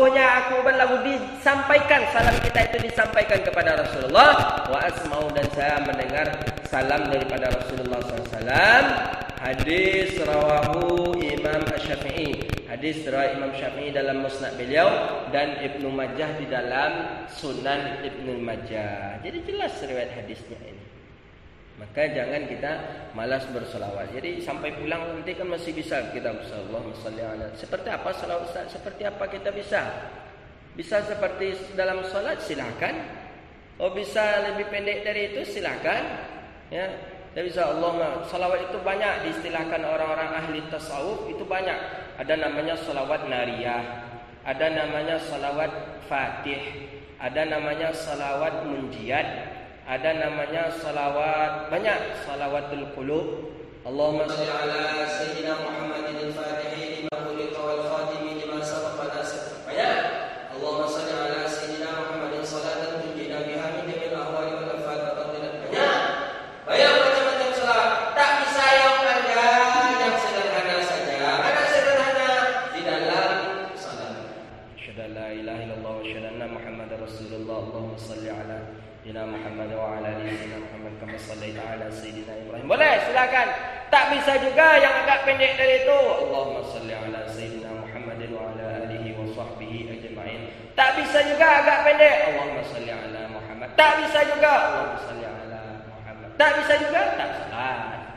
disampaikan, salam kita itu disampaikan kepada Rasulullah, wa asma'u, dan saya mendengar salam daripada Rasulullah SAW. Hadis rawahu Imam Syafi'i, hadis riwayat Imam Syafi'i dalam Musnad beliau, dan Ibnu Majah di dalam Sunan Ibnu Majah. Jadi jelas riwayat hadisnya ini. Maka jangan kita malas bersolawat. Jadi sampai pulang nanti kan masih bisa kita Allahumma shalli ala. Seperti apa salawat Ustaz? Seperti apa kita bisa? Bisa seperti dalam salat, silakan. Oh, bisa lebih pendek dari itu, silakan. Ya, dan bisa Allahumma salawat itu banyak diistilahkan orang-orang ahli tasawuf, itu banyak. Ada namanya salawat nariyah, ada namanya salawat fatih, ada namanya salawat munjiyat, ada namanya salawat, banyak salawatul qulub. Allahumma shalli ala sayyidina Muhammadin al-Fatih lima khuliqa wal khatimi lima sabaqa nasr. Banyak. Allahumma shalli ala sayyidina Muhammadin salatan tunjina biha min jamil ahwali wal afat wa tadillat. Banyak macam-macam salawat. Tak bisa yang panjang, yang sederhana saja. Ada sederhana di dalam salat. Asyhadu an la ilaha illallah wa asyhadu anna Muhammadar Rasulullah. Allahumma shalli ala Sayyidina Muhammad wa ala ali Sayyidina Muhammad kama sallaita ala Sayyidina Ibrahim. Boleh, silakan. Tak bisa juga yang agak pendek dari itu. Allahumma salli ala Sayyidina Muhammad wa ala alihi wa sahbihi ajma'in. Tak bisa juga agak pendek. Allahumma salli ala Muhammad. Tak bisa juga. Allahumma salli ala Muhammad. Tak bisa juga. Tak salah.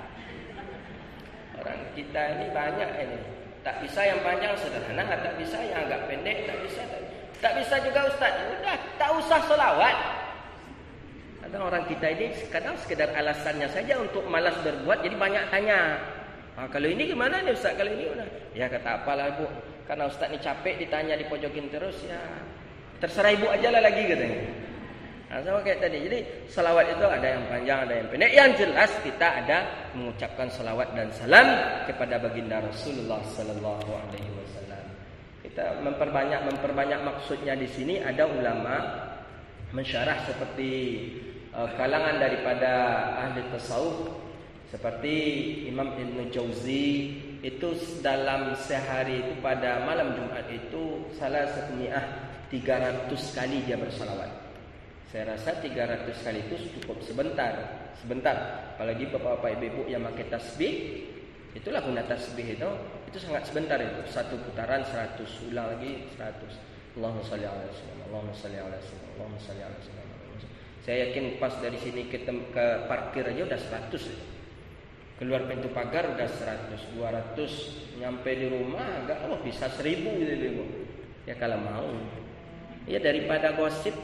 Orang kita ini banyak ini. Tak bisa yang panjang sederhana, tak bisa yang agak pendek, tak bisa. Tak bisa juga Ustaz. Udah, tak usah selawat. Ada orang kita ini kadang sekedar alasannya saja untuk malas berbuat, jadi banyak tanya. Kalau ini gimana nih Ustaz, kalau ini udah. Ya kata apalah Bu, karena Ustaz ini capek ditanya, dipojokin terus, ya terserah Ibu aja lah lagi katanya. Sama kayak tadi. Jadi salawat itu ada yang panjang, ada yang pendek. Yang jelas kita ada mengucapkan salawat dan salam kepada baginda Rasulullah sallallahu alaihi wasallam. Kita memperbanyak maksudnya di sini. Ada ulama mensyarah seperti kalangan daripada ahli tasawuf, seperti Imam Ibn Jauzi, itu dalam sehari itu pada malam Jumat itu 300 kali dia bersalawat. Saya rasa 300 kali itu cukup sebentar. Apalagi bapak-bapak ibu-ibu yang pakai tasbih, itulah guna tasbih itu sangat sebentar itu. Satu putaran 100, ulang lagi 100. Allahumma shalli ala sayyidina, Allahumma shalli ala sayyidina, Allahumma shalli ala sayyidina. Saya yakin pas dari sini ke parkir aja udah 100. Keluar pintu pagar udah 100, 200, nyampe di rumah agak bisa 1000 gitu. Ya kalau mau. Ya daripada gosip.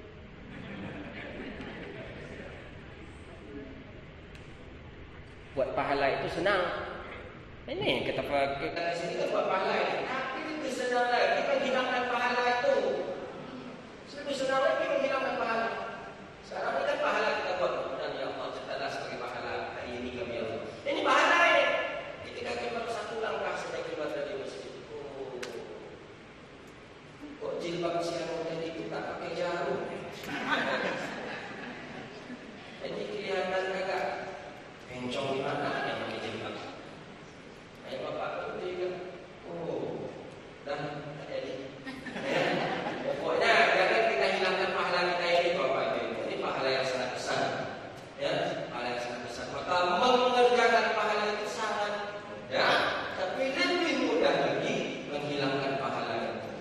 Buat pahala itu senang. Ini kita sini kan buat pahala. Tapi lebih senang lagi menghilangkan pahala itu. Lebih senang lagi menghilangkan pahala. Sekarang ini kan pahala kita buat, dan ya Allah catatlah sebagai pahala hari ini kami Allah. Ini pahala ini. Ketika kita baru satu langkah sudah keluar dari masjid. Kok jilbab siang tadi kita pakai jarum? Ini kelihatan agak bencong di mana yang pakai jilbab? Ayo bapak putih kan? Dan jadi. Pokoknya jangan kita hilangkan pahala kita ini bapak ibu. Pahala yang sangat besar, ya, pahala yang sangat besar. Maka mengerjakan pahala itu sangat mudah, tapi lebih mudah lagi menghilangkan pahala itu.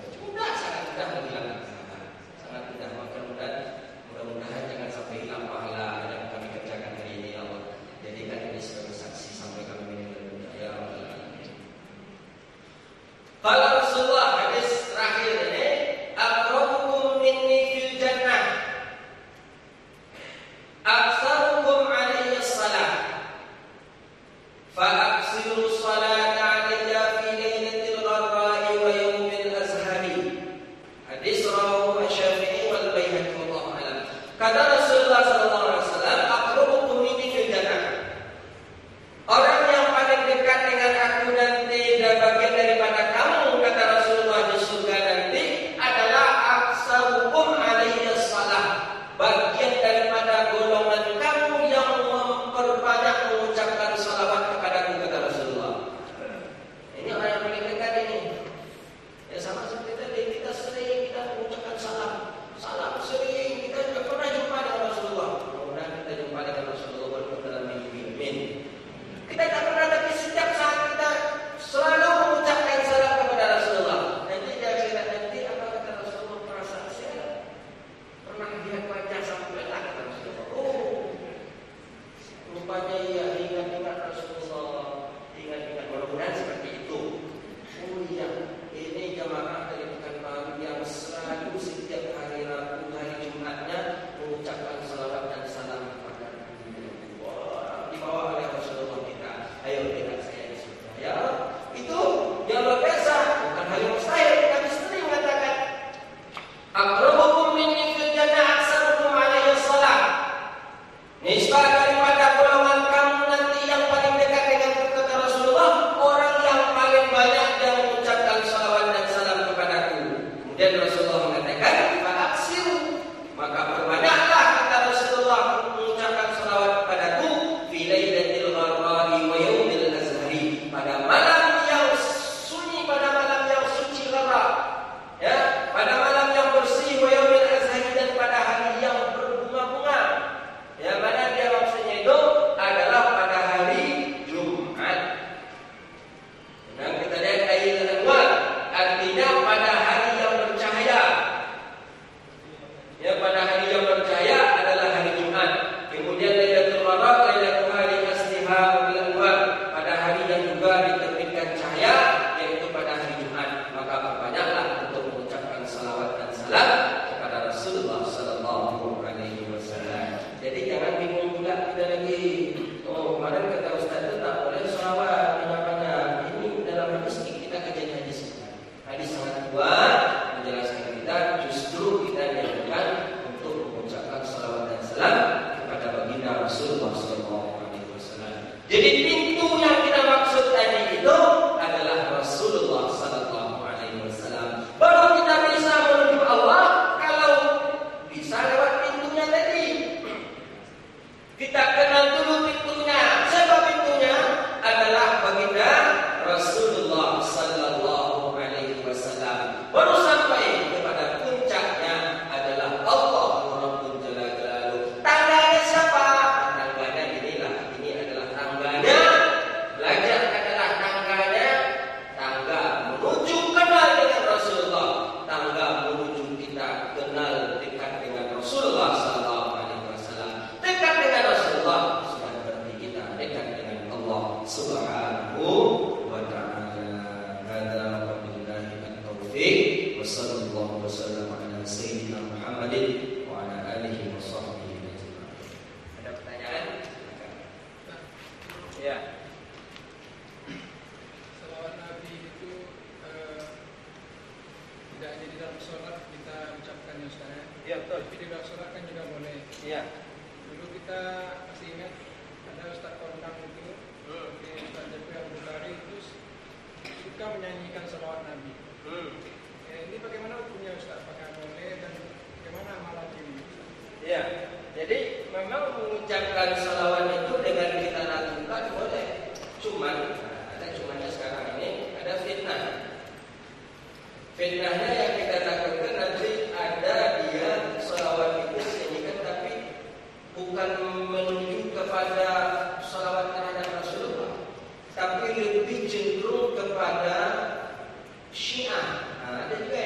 Iya betul. Tapi dilaksanakan juga boleh. Iya. Dulu kita masih ingat ada Ustaz Kondang itu, di Ustaz Jafri Al-Bukhari itu suka menyanyikan salawat Nabi. Ini bagaimana hukumnya Ustaz? Apakah boleh dan bagaimana amalan ini? Iya. Jadi memang mengucapkan salawat itu dengan kita lakukan boleh. Cuman ada cumannya sekarang ini ada fitnah. Fitnahnya yang kita takutkan nanti ada dia salawat itu dinyanyikan tapi bukan menuju kepada salawat terhadap Rasulullah, tapi lebih cenderung kepada Syiah. Ada juga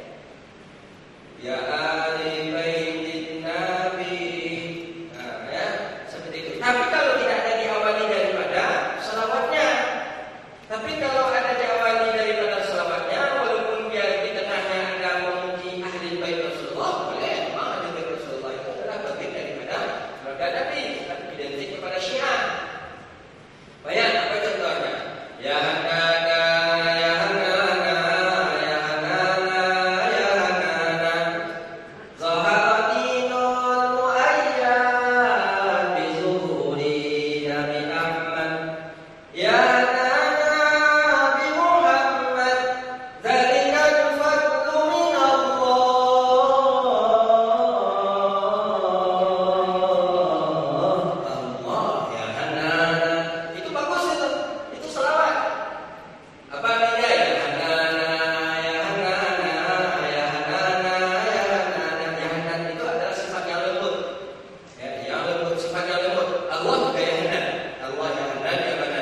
ya ahli baitin Nabi, ya seperti itu. Tapi kalau tidak ada diawali daripada salawatnya, tapi kalau ada diawali daripada salawatnya, walaupun dia di tengahnya ada memuji ahli bait Rasulullah, boleh. Memang ahli bait Rasulullah itu adalah bagian daripada keluarga Nabi, identik kepada Syiah. Banyak apa contohnya? Ya Hanana, ya Hanana, ya Hanana, ya Hanana, Zaharadinul Mu'ayyad bizuhuri Nabi Ahmad, ya Hanana bi Muhammad, Zalikal fadlu min Allah, Allah ya Hanana. Itu bagus itu selawat. Apa namanya? Ya Hanana, ya Hanana, ya Hanana, ya Hanana. Ya Hanan itu adalah sifat yang lembut. Ya, yang lembut, sifat yang lembut. Allah juga ya Hanan. Allah ya Hanan, ya Hanan.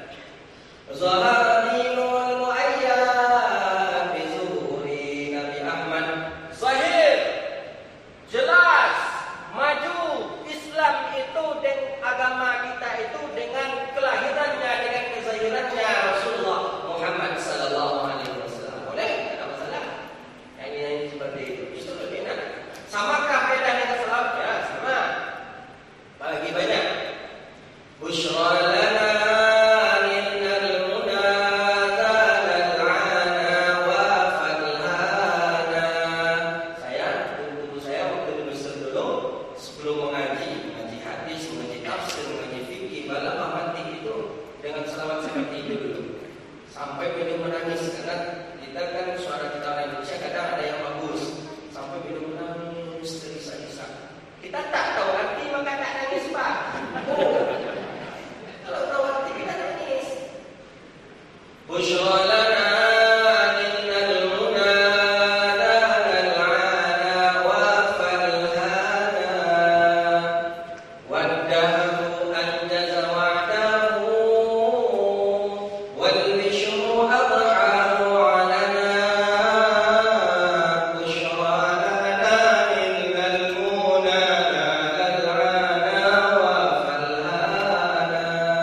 Zaharadinul Mu'ayyad bi zuhuri Nabi Ahmad. Zahir, jelas, maju Islam itu dan agama kita itu dengan kelahirannya, dengan kezahirannya Rasulullah Muhammad sallallahu alaihi wasallam. Boleh, tidak ada masalah. Yang ini seperti itu. Itu lebih enak. Samakah beda dengan salawat? Ya, sama. Bagi banyak. Busyra lana minal munadal al'ana wa fadlana. Saya, dulu saya waktu di Mesir dulu, sebelum mengaji hadis, mengaji tafsir, mengaji fikih, balagha, mantiq itu dengan selawat seperti itu dulu. Sampai beliau menangis karena kita kan suara kita orang Indonesia kadang ada yang bagus. Sampai beliau menangis terisak-isak. Kita tak tahu arti maka tak nangis Pak. Kalau tahu arti kita nangis. Busyra lana minal munadal al'ana wa falhana, waddahru anjaza wa'dahu, wal bishru adharu alana. Busyra lana minal munadal al'ana wa falhana,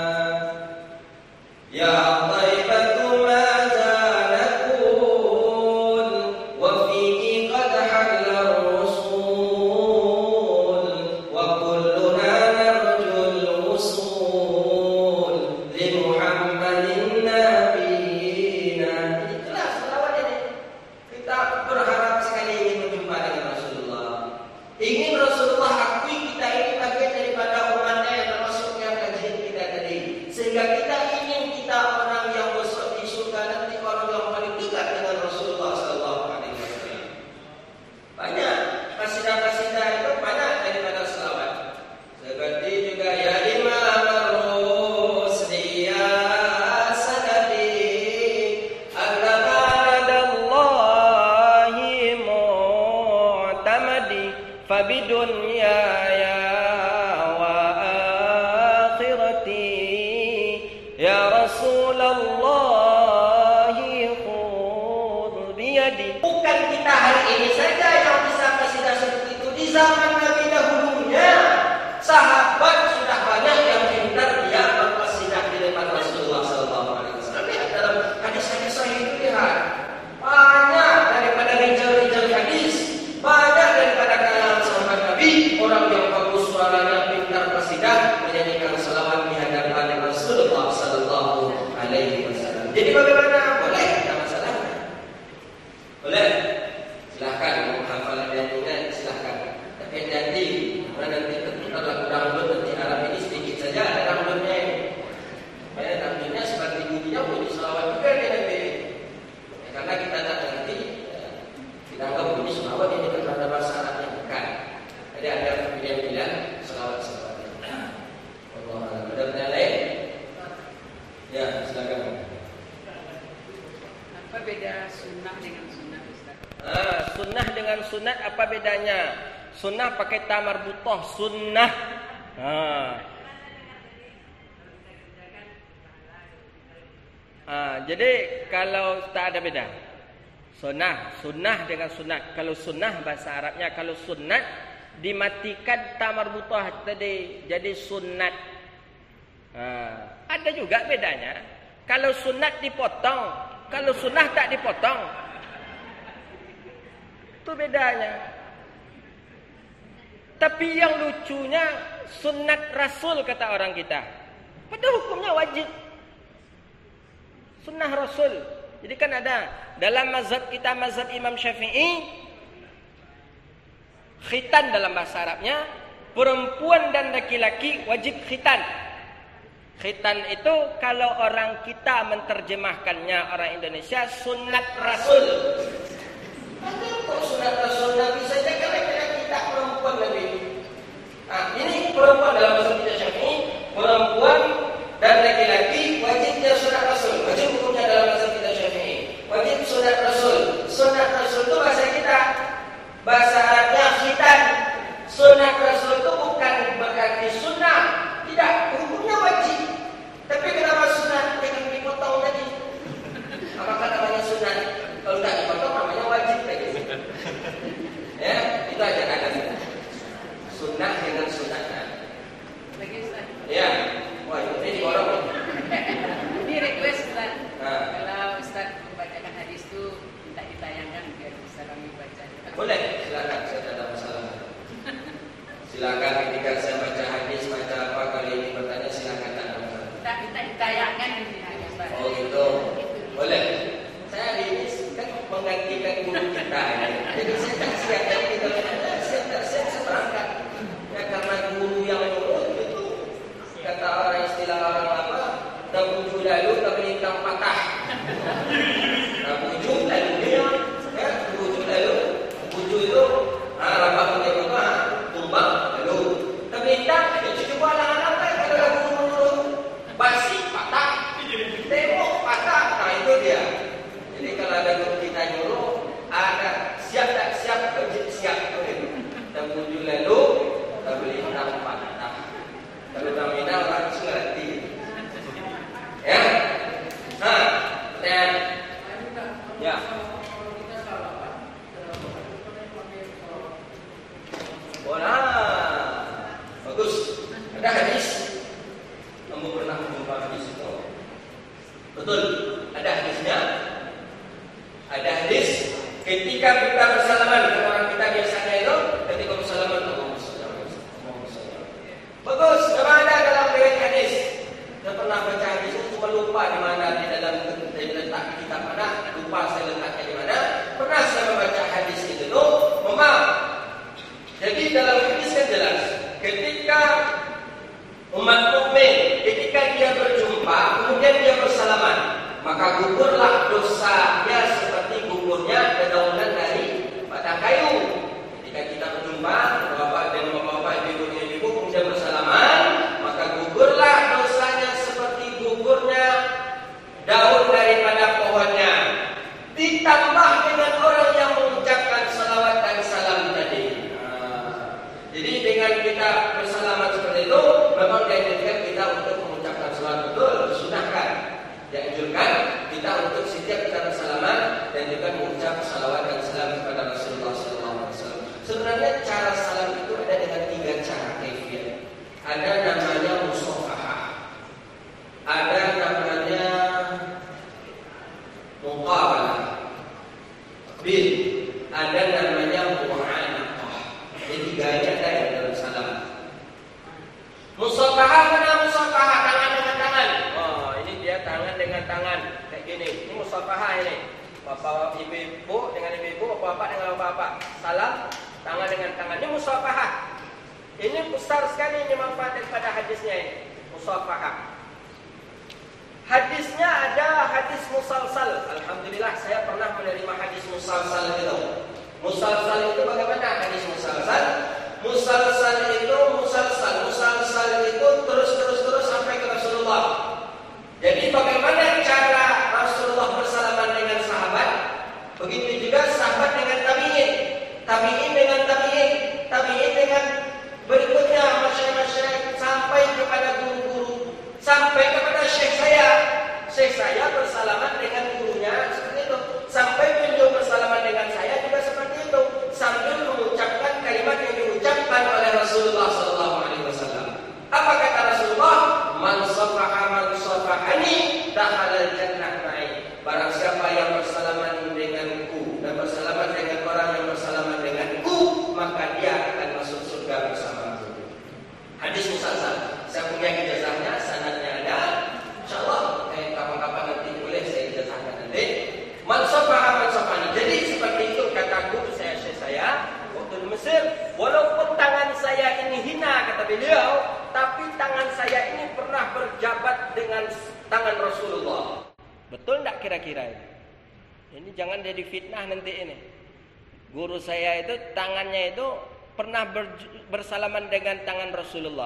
ya taibatu maza nakun, wa fihi qad halla ar-rusul, wa kulluna narjul wusul li Muhammadin nabiyina. Ini jelas selawat ini. Kita berharap sekali ingin berjumpa dengan Rasulullah. Ingin Rasulullah akui kita ini bagian daripada umatnya yang termasuk yang kajian kita tadi. Sehingga kita ingin kita orang yang besar di surga nanti, orang yang paling dekat dengan Rasulullah sallallahu alaihi wasallam. Banyak kasidah-kasidah itu banyak daripada selawat. Seperti juga ya Imam ar-Rusli ya sanadi al-qadallahi mu'tamadi fabidunyaya wa akhirati ya Rasulullah khudh biyadi. Bukan kita hari ini saja yang bisa kasidah seperti itu. Di zaman Nabi dahulunya sahabat sudah banyak yang pintar dia berkasidah di depan Rasulullah sallallahu alaihi wasallam. Lihat dalam hadis-hadis sahih itu, lihat banyak daripada rijal-rijal hadis, banyak daripada kalangan sahabat Nabi orang yang bagus suara ini selawat ini kata bahasa Arabnya bukan. Jadi ada pilihan-pilihan selawat ini. Allah Alam. Ada pertanyaan lain? Ya, silakan. Apa beda sunnah dengan sunnah, Ustaz? Sunnah dengan sunat apa bedanya? Sunnah pakai ta marbutah, sunnah. Jadi kalau tak ada beda. Sunnah dengan sunat. Kalau sunnah bahasa Arabnya, kalau sunat dimatikan ta marbutah tadi jadi sunat. Ada juga bedanya. Kalau sunat dipotong, kalau sunnah tak dipotong. Itu bedanya. Tapi yang lucunya sunat Rasul kata orang kita. Padahal hukumnya wajib. Sunnah Rasul. Jadi kan ada dalam mazhab kita, mazhab Imam Syafi'i, khitan dalam bahasa Arabnya, perempuan dan laki-laki wajib khitan. Khitan itu kalau orang kita menerjemahkannya orang Indonesia sunat Rasul. Ada kok sunat Rasul Nabi saja kadang-kadang kita perempuan lebih. Ini perempuan dalam bahasa kita Syafi'i, perempuan dan laki-laki wajibnya sunat Rasul. Wajib hukumnya dalam bahasa kita Syafi'i. Wajib sunat Rasul. Sunat Rasul itu bahasa kita. Bahasa Arabnya khitan. Sunat Rasul itu bukan berarti sunnah. Tidak, hukumnya wajib. Tapi kenapa sunat yang dipotong tadi? Apakah namanya sunat? Kalau tak dipotong namanya wajib lagi. Ya, itu aja ada. Sunnah dengan sunat. Lagi Ustaz. Ya, wah ini orang. Ini request Ustaz. Nah. Kalau Ustaz membacakan hadis itu minta ditayangkan biar bisa kami baca. Boleh, silakan, saya tidak ada masalah. Silakan ketika saya baca hadis, baca apa kali ini bertanya silakan tak ada masalah. Minta ditayangkan ini hadis Ustaz. Oh gitu, boleh. Saya hari ini kan menggantikan guru kita ini. Jadi saya tak siap jadi kita. Saya berangkat. Ya karena guru yang nurut itu kata orang istilah orang lama, tabuju lalu tabelintang patah. Tabuju lalu dia, ya tabuju lalu, tabuju itu, rabah itu tumbang lalu tabelintang itu coba alang-alang kan kalau guru nurut basi patah, tembok patah, nah itu dia. Jadi kalau ada guru kita nyuruh, ada siap tak siap, siap tabuju lalu tabelintang patah. Kalau nominal langsung ngerti. Ya. Dan ya. Bola. Bagus. Ada hadis. Kamu pernah menjumpa hadis itu? Betul. Ada hadisnya. Ada hadis ketika kita bersalaman dengan orang kita biasanya itu ketika bersalaman bagus, memang ada dalam riwayat hadis. Saya pernah baca hadis itu cuma lupa di mana di dalam letak kitab mana, lupa saya letaknya di mana. Pernah saya membaca hadis itu tuh, memang. Jadi dalam hadis kan jelas, ketika umat mukmin, ketika dia berjumpa, kemudian dia bersalaman, maka gugurlah dosanya seperti gugurnya dedaunan dari batang kayu. Ketika kita berjumpa, bapak dan bapak ibu kemudian bersalaman, maka gugurlah dosanya seperti gugurnya daun daripada pohonnya. Ditambah dengan orang yang mengucapkan salawat dan salam tadi. Jadi dengan kita bersalaman seperti itu, memang dianjurkan kita untuk mengucapkan salawat, betul, disunahkan. Dianjurkan kita untuk setiap kita bersalaman dan juga mengucap salawat dan salam kepada Rasulullah SAW. Sebenarnya cara salam itu ada dengan 3 cara kaifiat. Ada namanya musafahah, ada namanya muqabalah, ada namanya mu'anaqah. Jadi 3-nya ada dalam salam. Musafahah mana musafahah? Tangan dengan tangan. Oh, ini dia tangan dengan tangan kayak gini. Ini musafahah ini. Bapak ibu dengan ibu, bapak dengan bapak. Salam tangan dengan tangan. Ini musafahah. Ini besar sekali ini manfaat daripada hadisnya ini. Musafahah. Hadisnya ada hadis musalsal. Alhamdulillah saya pernah menerima hadis musalsal itu. Musalsal itu bagaimana hadis musalsal? Musalsal itu terus sampai ke Rasulullah. Jadi bagaimana cara Rasulullah bersalaman dengan sahabat? Begitu juga sahabat dengan tabi'in, tabi'in dengan tabi'in, tabi'in dengan berikutnya masyayikh sampai kepada guru-guru, sampai kepada syekh saya. Syekh saya bersalaman dengan gurunya seperti itu. Sampai beliau bersalaman dengan saya juga seperti itu, sambil mengucapkan kalimat yang diucapkan oleh Rasulullah SAW. Apa kata Rasulullah? Man safahani dakhalal jannah ma'i. Barang siapa yang bersalaman denganku dan bersalaman dengan orang yang bersalaman denganku, maka dia akan masuk surga bersamaku. Hadis musalsal. Saya punya ijazahnya, sanadnya ada. Insyaallah kapan-kapan nanti boleh saya ijazahkan nanti. Man safahani. Jadi seperti itu kata guru saya waktu di Mesir. Walaupun tangan saya ini hina kata beliau, tapi tangan saya ini pernah berjabat dengan tangan Rasulullah. Betul tak kira-kira ini? Ini jangan jadi fitnah nanti ini. Guru saya itu tangannya itu pernah bersalaman dengan tangan Rasulullah.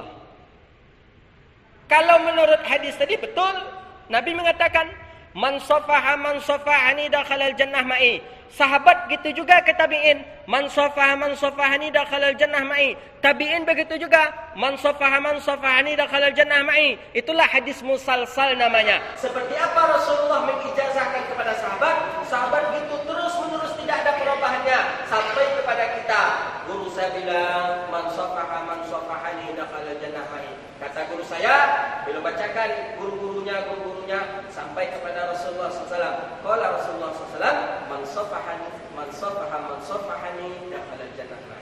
Kalau menurut hadis tadi betul, Nabi mengatakan man safahani dakhalal jannah ma'i. Sahabat gitu juga ke tabi'in, man safahani dakhalal jannah ma'i. Tabi'in begitu juga, man safahani dakhalal jannah ma'i. Itulah hadis musalsal namanya. Seperti apa Rasulullah mengijazahkan kepada sahabat, sahabat gitu terus menerus tidak ada perubahannya sampai kepada kita. Guru saya bilang man safahani dakhalal jannah ma'i. Kata guru saya, bila bacakan guru-gurunya sampai kepada Rasulullah SAW. Qala Rasulullah SAW, man safahani dakhalal jannah ma'i.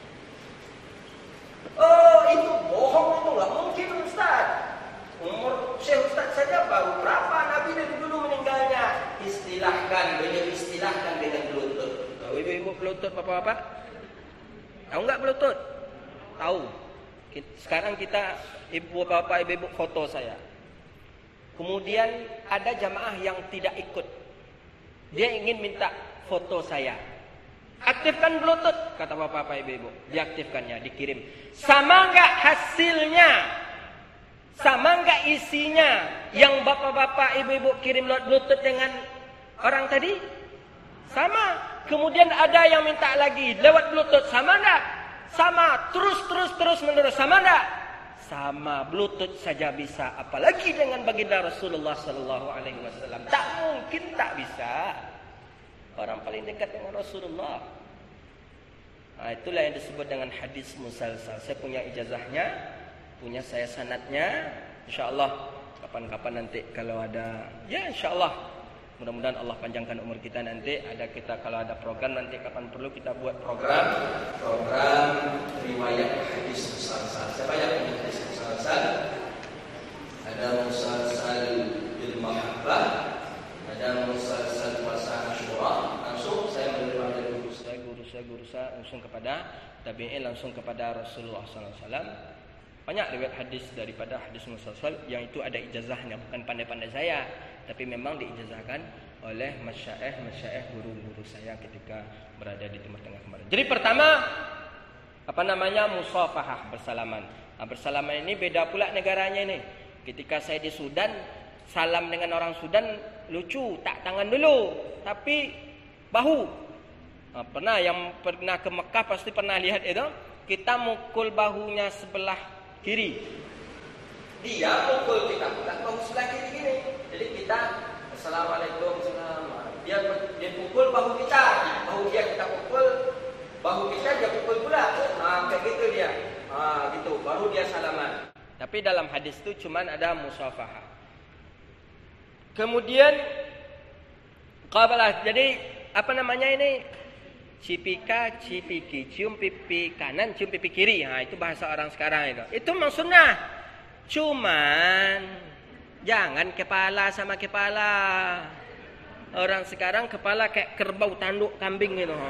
Oh, itu bohong, itu enggak mungkin Ustaz. Umur Syekh Ustaz saja baru berapa, Nabi dari dulu meninggalnya. Beliau istilahkan dengan belutut. Tahu ibu-ibu belutut bapak-bapak? Tahu enggak belutut? Tahu. Sekarang kita ibu bapak ibu foto saya. Kemudian ada jamaah yang tidak ikut. Dia ingin minta foto saya. Aktifkan Bluetooth, kata bapak ibu. Diaktifkannya, dikirim. Sama enggak hasilnya? Sama enggak isinya yang bapak ibu kirim lewat Bluetooth dengan orang tadi? Sama. Kemudian ada yang minta lagi lewat Bluetooth, sama enggak? Sama. Terus menerus, sama enggak? Sama. Bluetooth saja bisa, apalagi dengan baginda Rasulullah SAW. Tak mungkin tak bisa. Orang paling dekat dengan Rasulullah. Nah, itulah yang disebut dengan hadis musalsal. Saya punya ijazahnya, punya saya sanadnya. InsyaAllah kapan-kapan nanti kalau ada, ya insyaAllah mudah-mudahan Allah panjangkan umur kita nanti. Ada kita kalau ada program nanti kapan perlu kita buat program riwayat hadis musalsal. Saya banyak punya hadis musalsal. Ada musalsal bil mahabbah, ada musalsal masa Asyura. Langsung saya menerima dari guru saya langsung kepada tabi'in, langsung kepada Rasulullah SAW. Banyak riwayat hadis daripada hadis musalsal yang itu ada ijazahnya, bukan pandai-pandai saya, tapi memang diijazahkan oleh masyayikh guru-guru saya ketika berada di Timur Tengah kemarin. Jadi pertama musafahah, bersalaman. Nah, bersalaman ini beda pula negaranya ini. Ketika saya di Sudan, salam dengan orang Sudan lucu, tak tangan dulu, tapi bahu. Nah, yang pernah ke Mekah pasti pernah lihat itu. Kita mukul bahunya sebelah kiri. Dia mukul kita pula bahu sebelah kiri gini. Jadi kita assalamualaikum, dia pukul bahu kita, bahu dia kita pukul, bahu kita dia pukul pula. Nah, kayak gitu dia. Gitu, baru dia salaman. Tapi dalam hadis itu cuman ada musafahah. Kemudian qabalah. Jadi apa namanya ini? Cipika, cipiki, cium pipi kanan, cium pipi kiri. Nah, itu bahasa orang sekarang itu. Itu memang sunnah. Cuman jangan kepala sama kepala. Orang sekarang kepala kayak kerbau tanduk kambing gitu.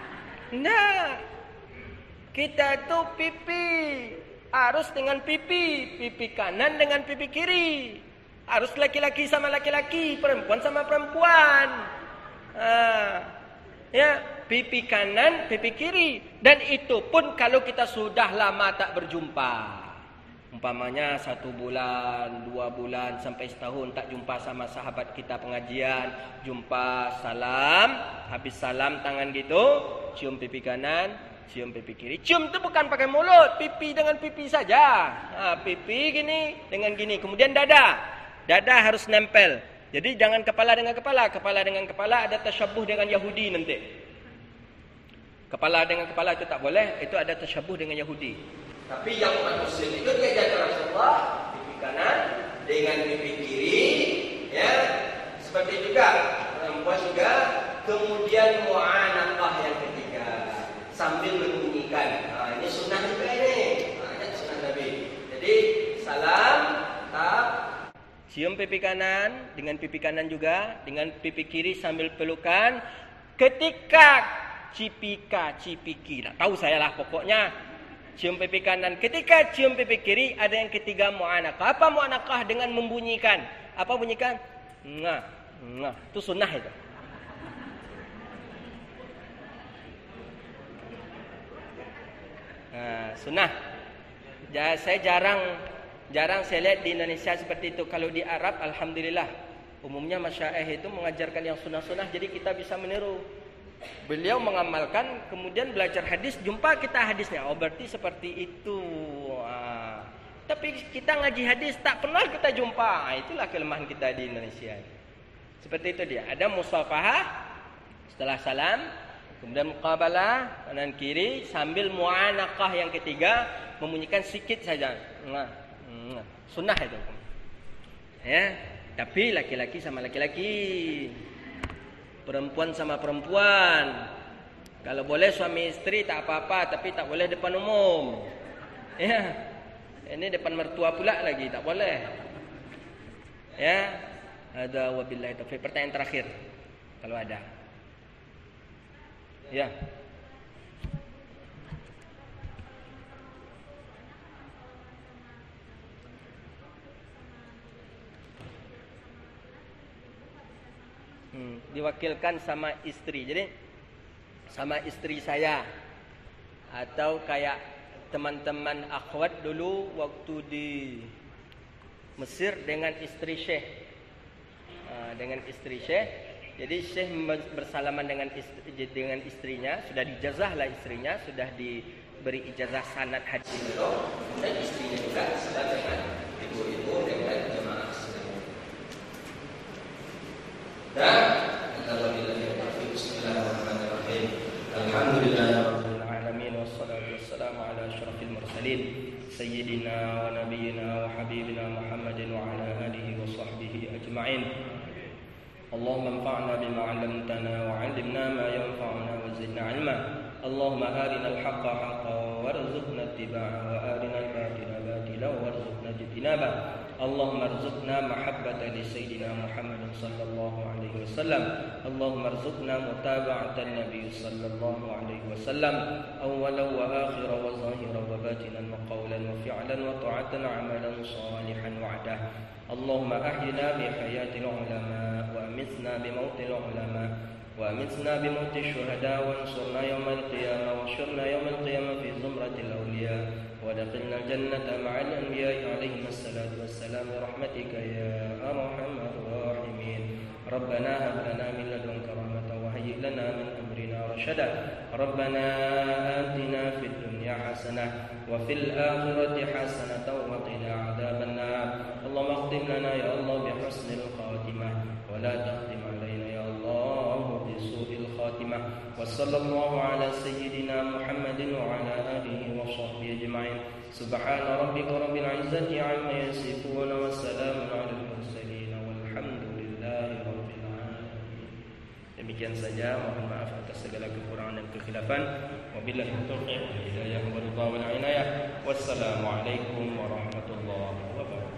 Nah, kita itu pipi harus dengan pipi kanan dengan pipi kiri. Harus laki-laki sama laki-laki, perempuan sama perempuan. Ya, pipi kanan, pipi kiri. Dan itu pun kalau kita sudah lama tak berjumpa. Umpamanya 1 bulan, 2 bulan, sampai setahun tak jumpa sama sahabat kita pengajian. Jumpa, salam, habis salam tangan gitu, cium pipi kanan, cium pipi kiri. Cium itu bukan pakai mulut, pipi dengan pipi saja. Pipi gini dengan gini. Kemudian dada. Dada harus nempel. Jadi jangan kepala dengan kepala. Kepala dengan kepala ada tasyabuh dengan Yahudi nanti. Kepala dengan kepala itu tak boleh. Itu ada tasyabuh dengan Yahudi. Tapi yang umat muslim itu diajarkan Rasulullah pipi kanan dengan pipi kiri, ya. Seperti juga perempuan juga. Kemudian mu'anaqah yang ketiga sambil membunyikan. Ini sunnah juga ini. Ini sunnah Nabi. Jadi salam, tap, cium pipi kanan dengan pipi kanan juga, dengan pipi kiri sambil pelukan. Ketika cipiki, tak tahu saya lah pokoknya. Cium pipi kanan. Ketika cium pipi kiri ada yang ketiga mu'anaqah. Apa mu'anaqah? Dengan membunyikan. Apa bunyikan? Ngah, ngah. Itu sunnah itu. Sunnah. Saya jarang saya lihat di Indonesia seperti itu. Kalau di Arab alhamdulillah umumnya masyaikh itu mengajarkan yang sunnah-sunnah, jadi kita bisa meniru. Beliau mengamalkan, kemudian belajar hadis, jumpa kita hadisnya. Oh berarti seperti itu. Tapi kita ngaji hadis tak pernah kita jumpa. Itulah kelemahan kita di Indonesia. Seperti itu dia. Ada musafahah setelah salam, kemudian muqabalah kanan kiri sambil mu'anaqah yang ketiga membunyikan sikit saja. Sunnah itu. Ya, tapi laki-laki sama laki-laki. Perempuan sama perempuan. Kalau boleh suami istri tak apa-apa, tapi tak boleh depan umum. Ya. Ini depan mertua pula lagi, tak boleh. Ya. Ada wabillahi taufiq. Pertanyaan terakhir kalau ada. Ya. Diwakilkan sama istri. Jadi sama istri saya, atau kayak teman-teman akhwat dulu waktu di Mesir dengan istri Syekh. Jadi Syekh bersalaman dengan istrinya, sudah dijazah lah istrinya, sudah diberi ijazah sanad haji dulu. Dan istrinya juga salam dengan ibu-ibu dengan jemaah Islam. Dan bismillahirrahmanirrahim. Alhamdulillahirabbil alamin wassalatu wassalamu ala asyrafil mursalin sayyidina wa nabiyyina wa habibina Muhammadin wa ala alihi wa sahbihi ajma'in. Allahumma anfa'na bima 'allamtana wa 'allimna ma yanfa'una wa zidna 'ilma. Allahumma arina al-haqqa haqqan warzuqna ittiba'ahu wa arina al-batila batilan warzuqna ijtinabah. Allahumma arzuqna mahabbata li sayyidina Muhammad sallallahu alaihi wasallam. Allahumma arzuqna mutaba'atan nabiy sallallahu alaihi wasallam awwalan wa akhiran wa zahiran wa batinan wa qawlan wa fi'lan wa ta'atan 'amalan salihan wa'dah. Allahumma ahyina bi hayatil ulama wa amitna bi mautil ulama wa amitna bi mautil syuhada wa ansurna yawmal qiyamah wa syurna yawmal qiyamah fi zumratil awliya. وَدَخِلْنَا الْجَنَّةَ مَعَ الْأَنْبِيَاءِ عَلَيْهِمُ الصَّلَاةُ وَالسَّلَامُ بِرَحْمَتِكَ يَا أَرْحَمَ الرَّاحِمِينَ رَبَّنَا هَبْ لَنَا مِن لَّدُنكَ رَحْمَةً وَهَيِّئْ لَنَا مِنْ أَمْرِنَا رَشَدًا رَبَّنَا آتِنَا فِي الدُّنْيَا حَسَنَةً وَفِي الْآخِرَةِ حَسَنَةً وَقِنَا عَذَابَ النَّارِ اللهم اختم لنا يا الله بحسن الخاتمة ولا تختم علينا يا الله بسوء الخاتمة وصلى الله على سيدنا محمد وعلى آله وصحبه أجمعين سبحان ربك رب العزة عما يصفون وسلام على المرسلين والحمد لله رب العالمين. Demikian saja, mohon maaf atas segala kekurangan dan kekhilafan. Wabillahi taufiq wal hidayah wal ridha wal inayah. Wassalamualaikum warahmatullahi wabarakatuh.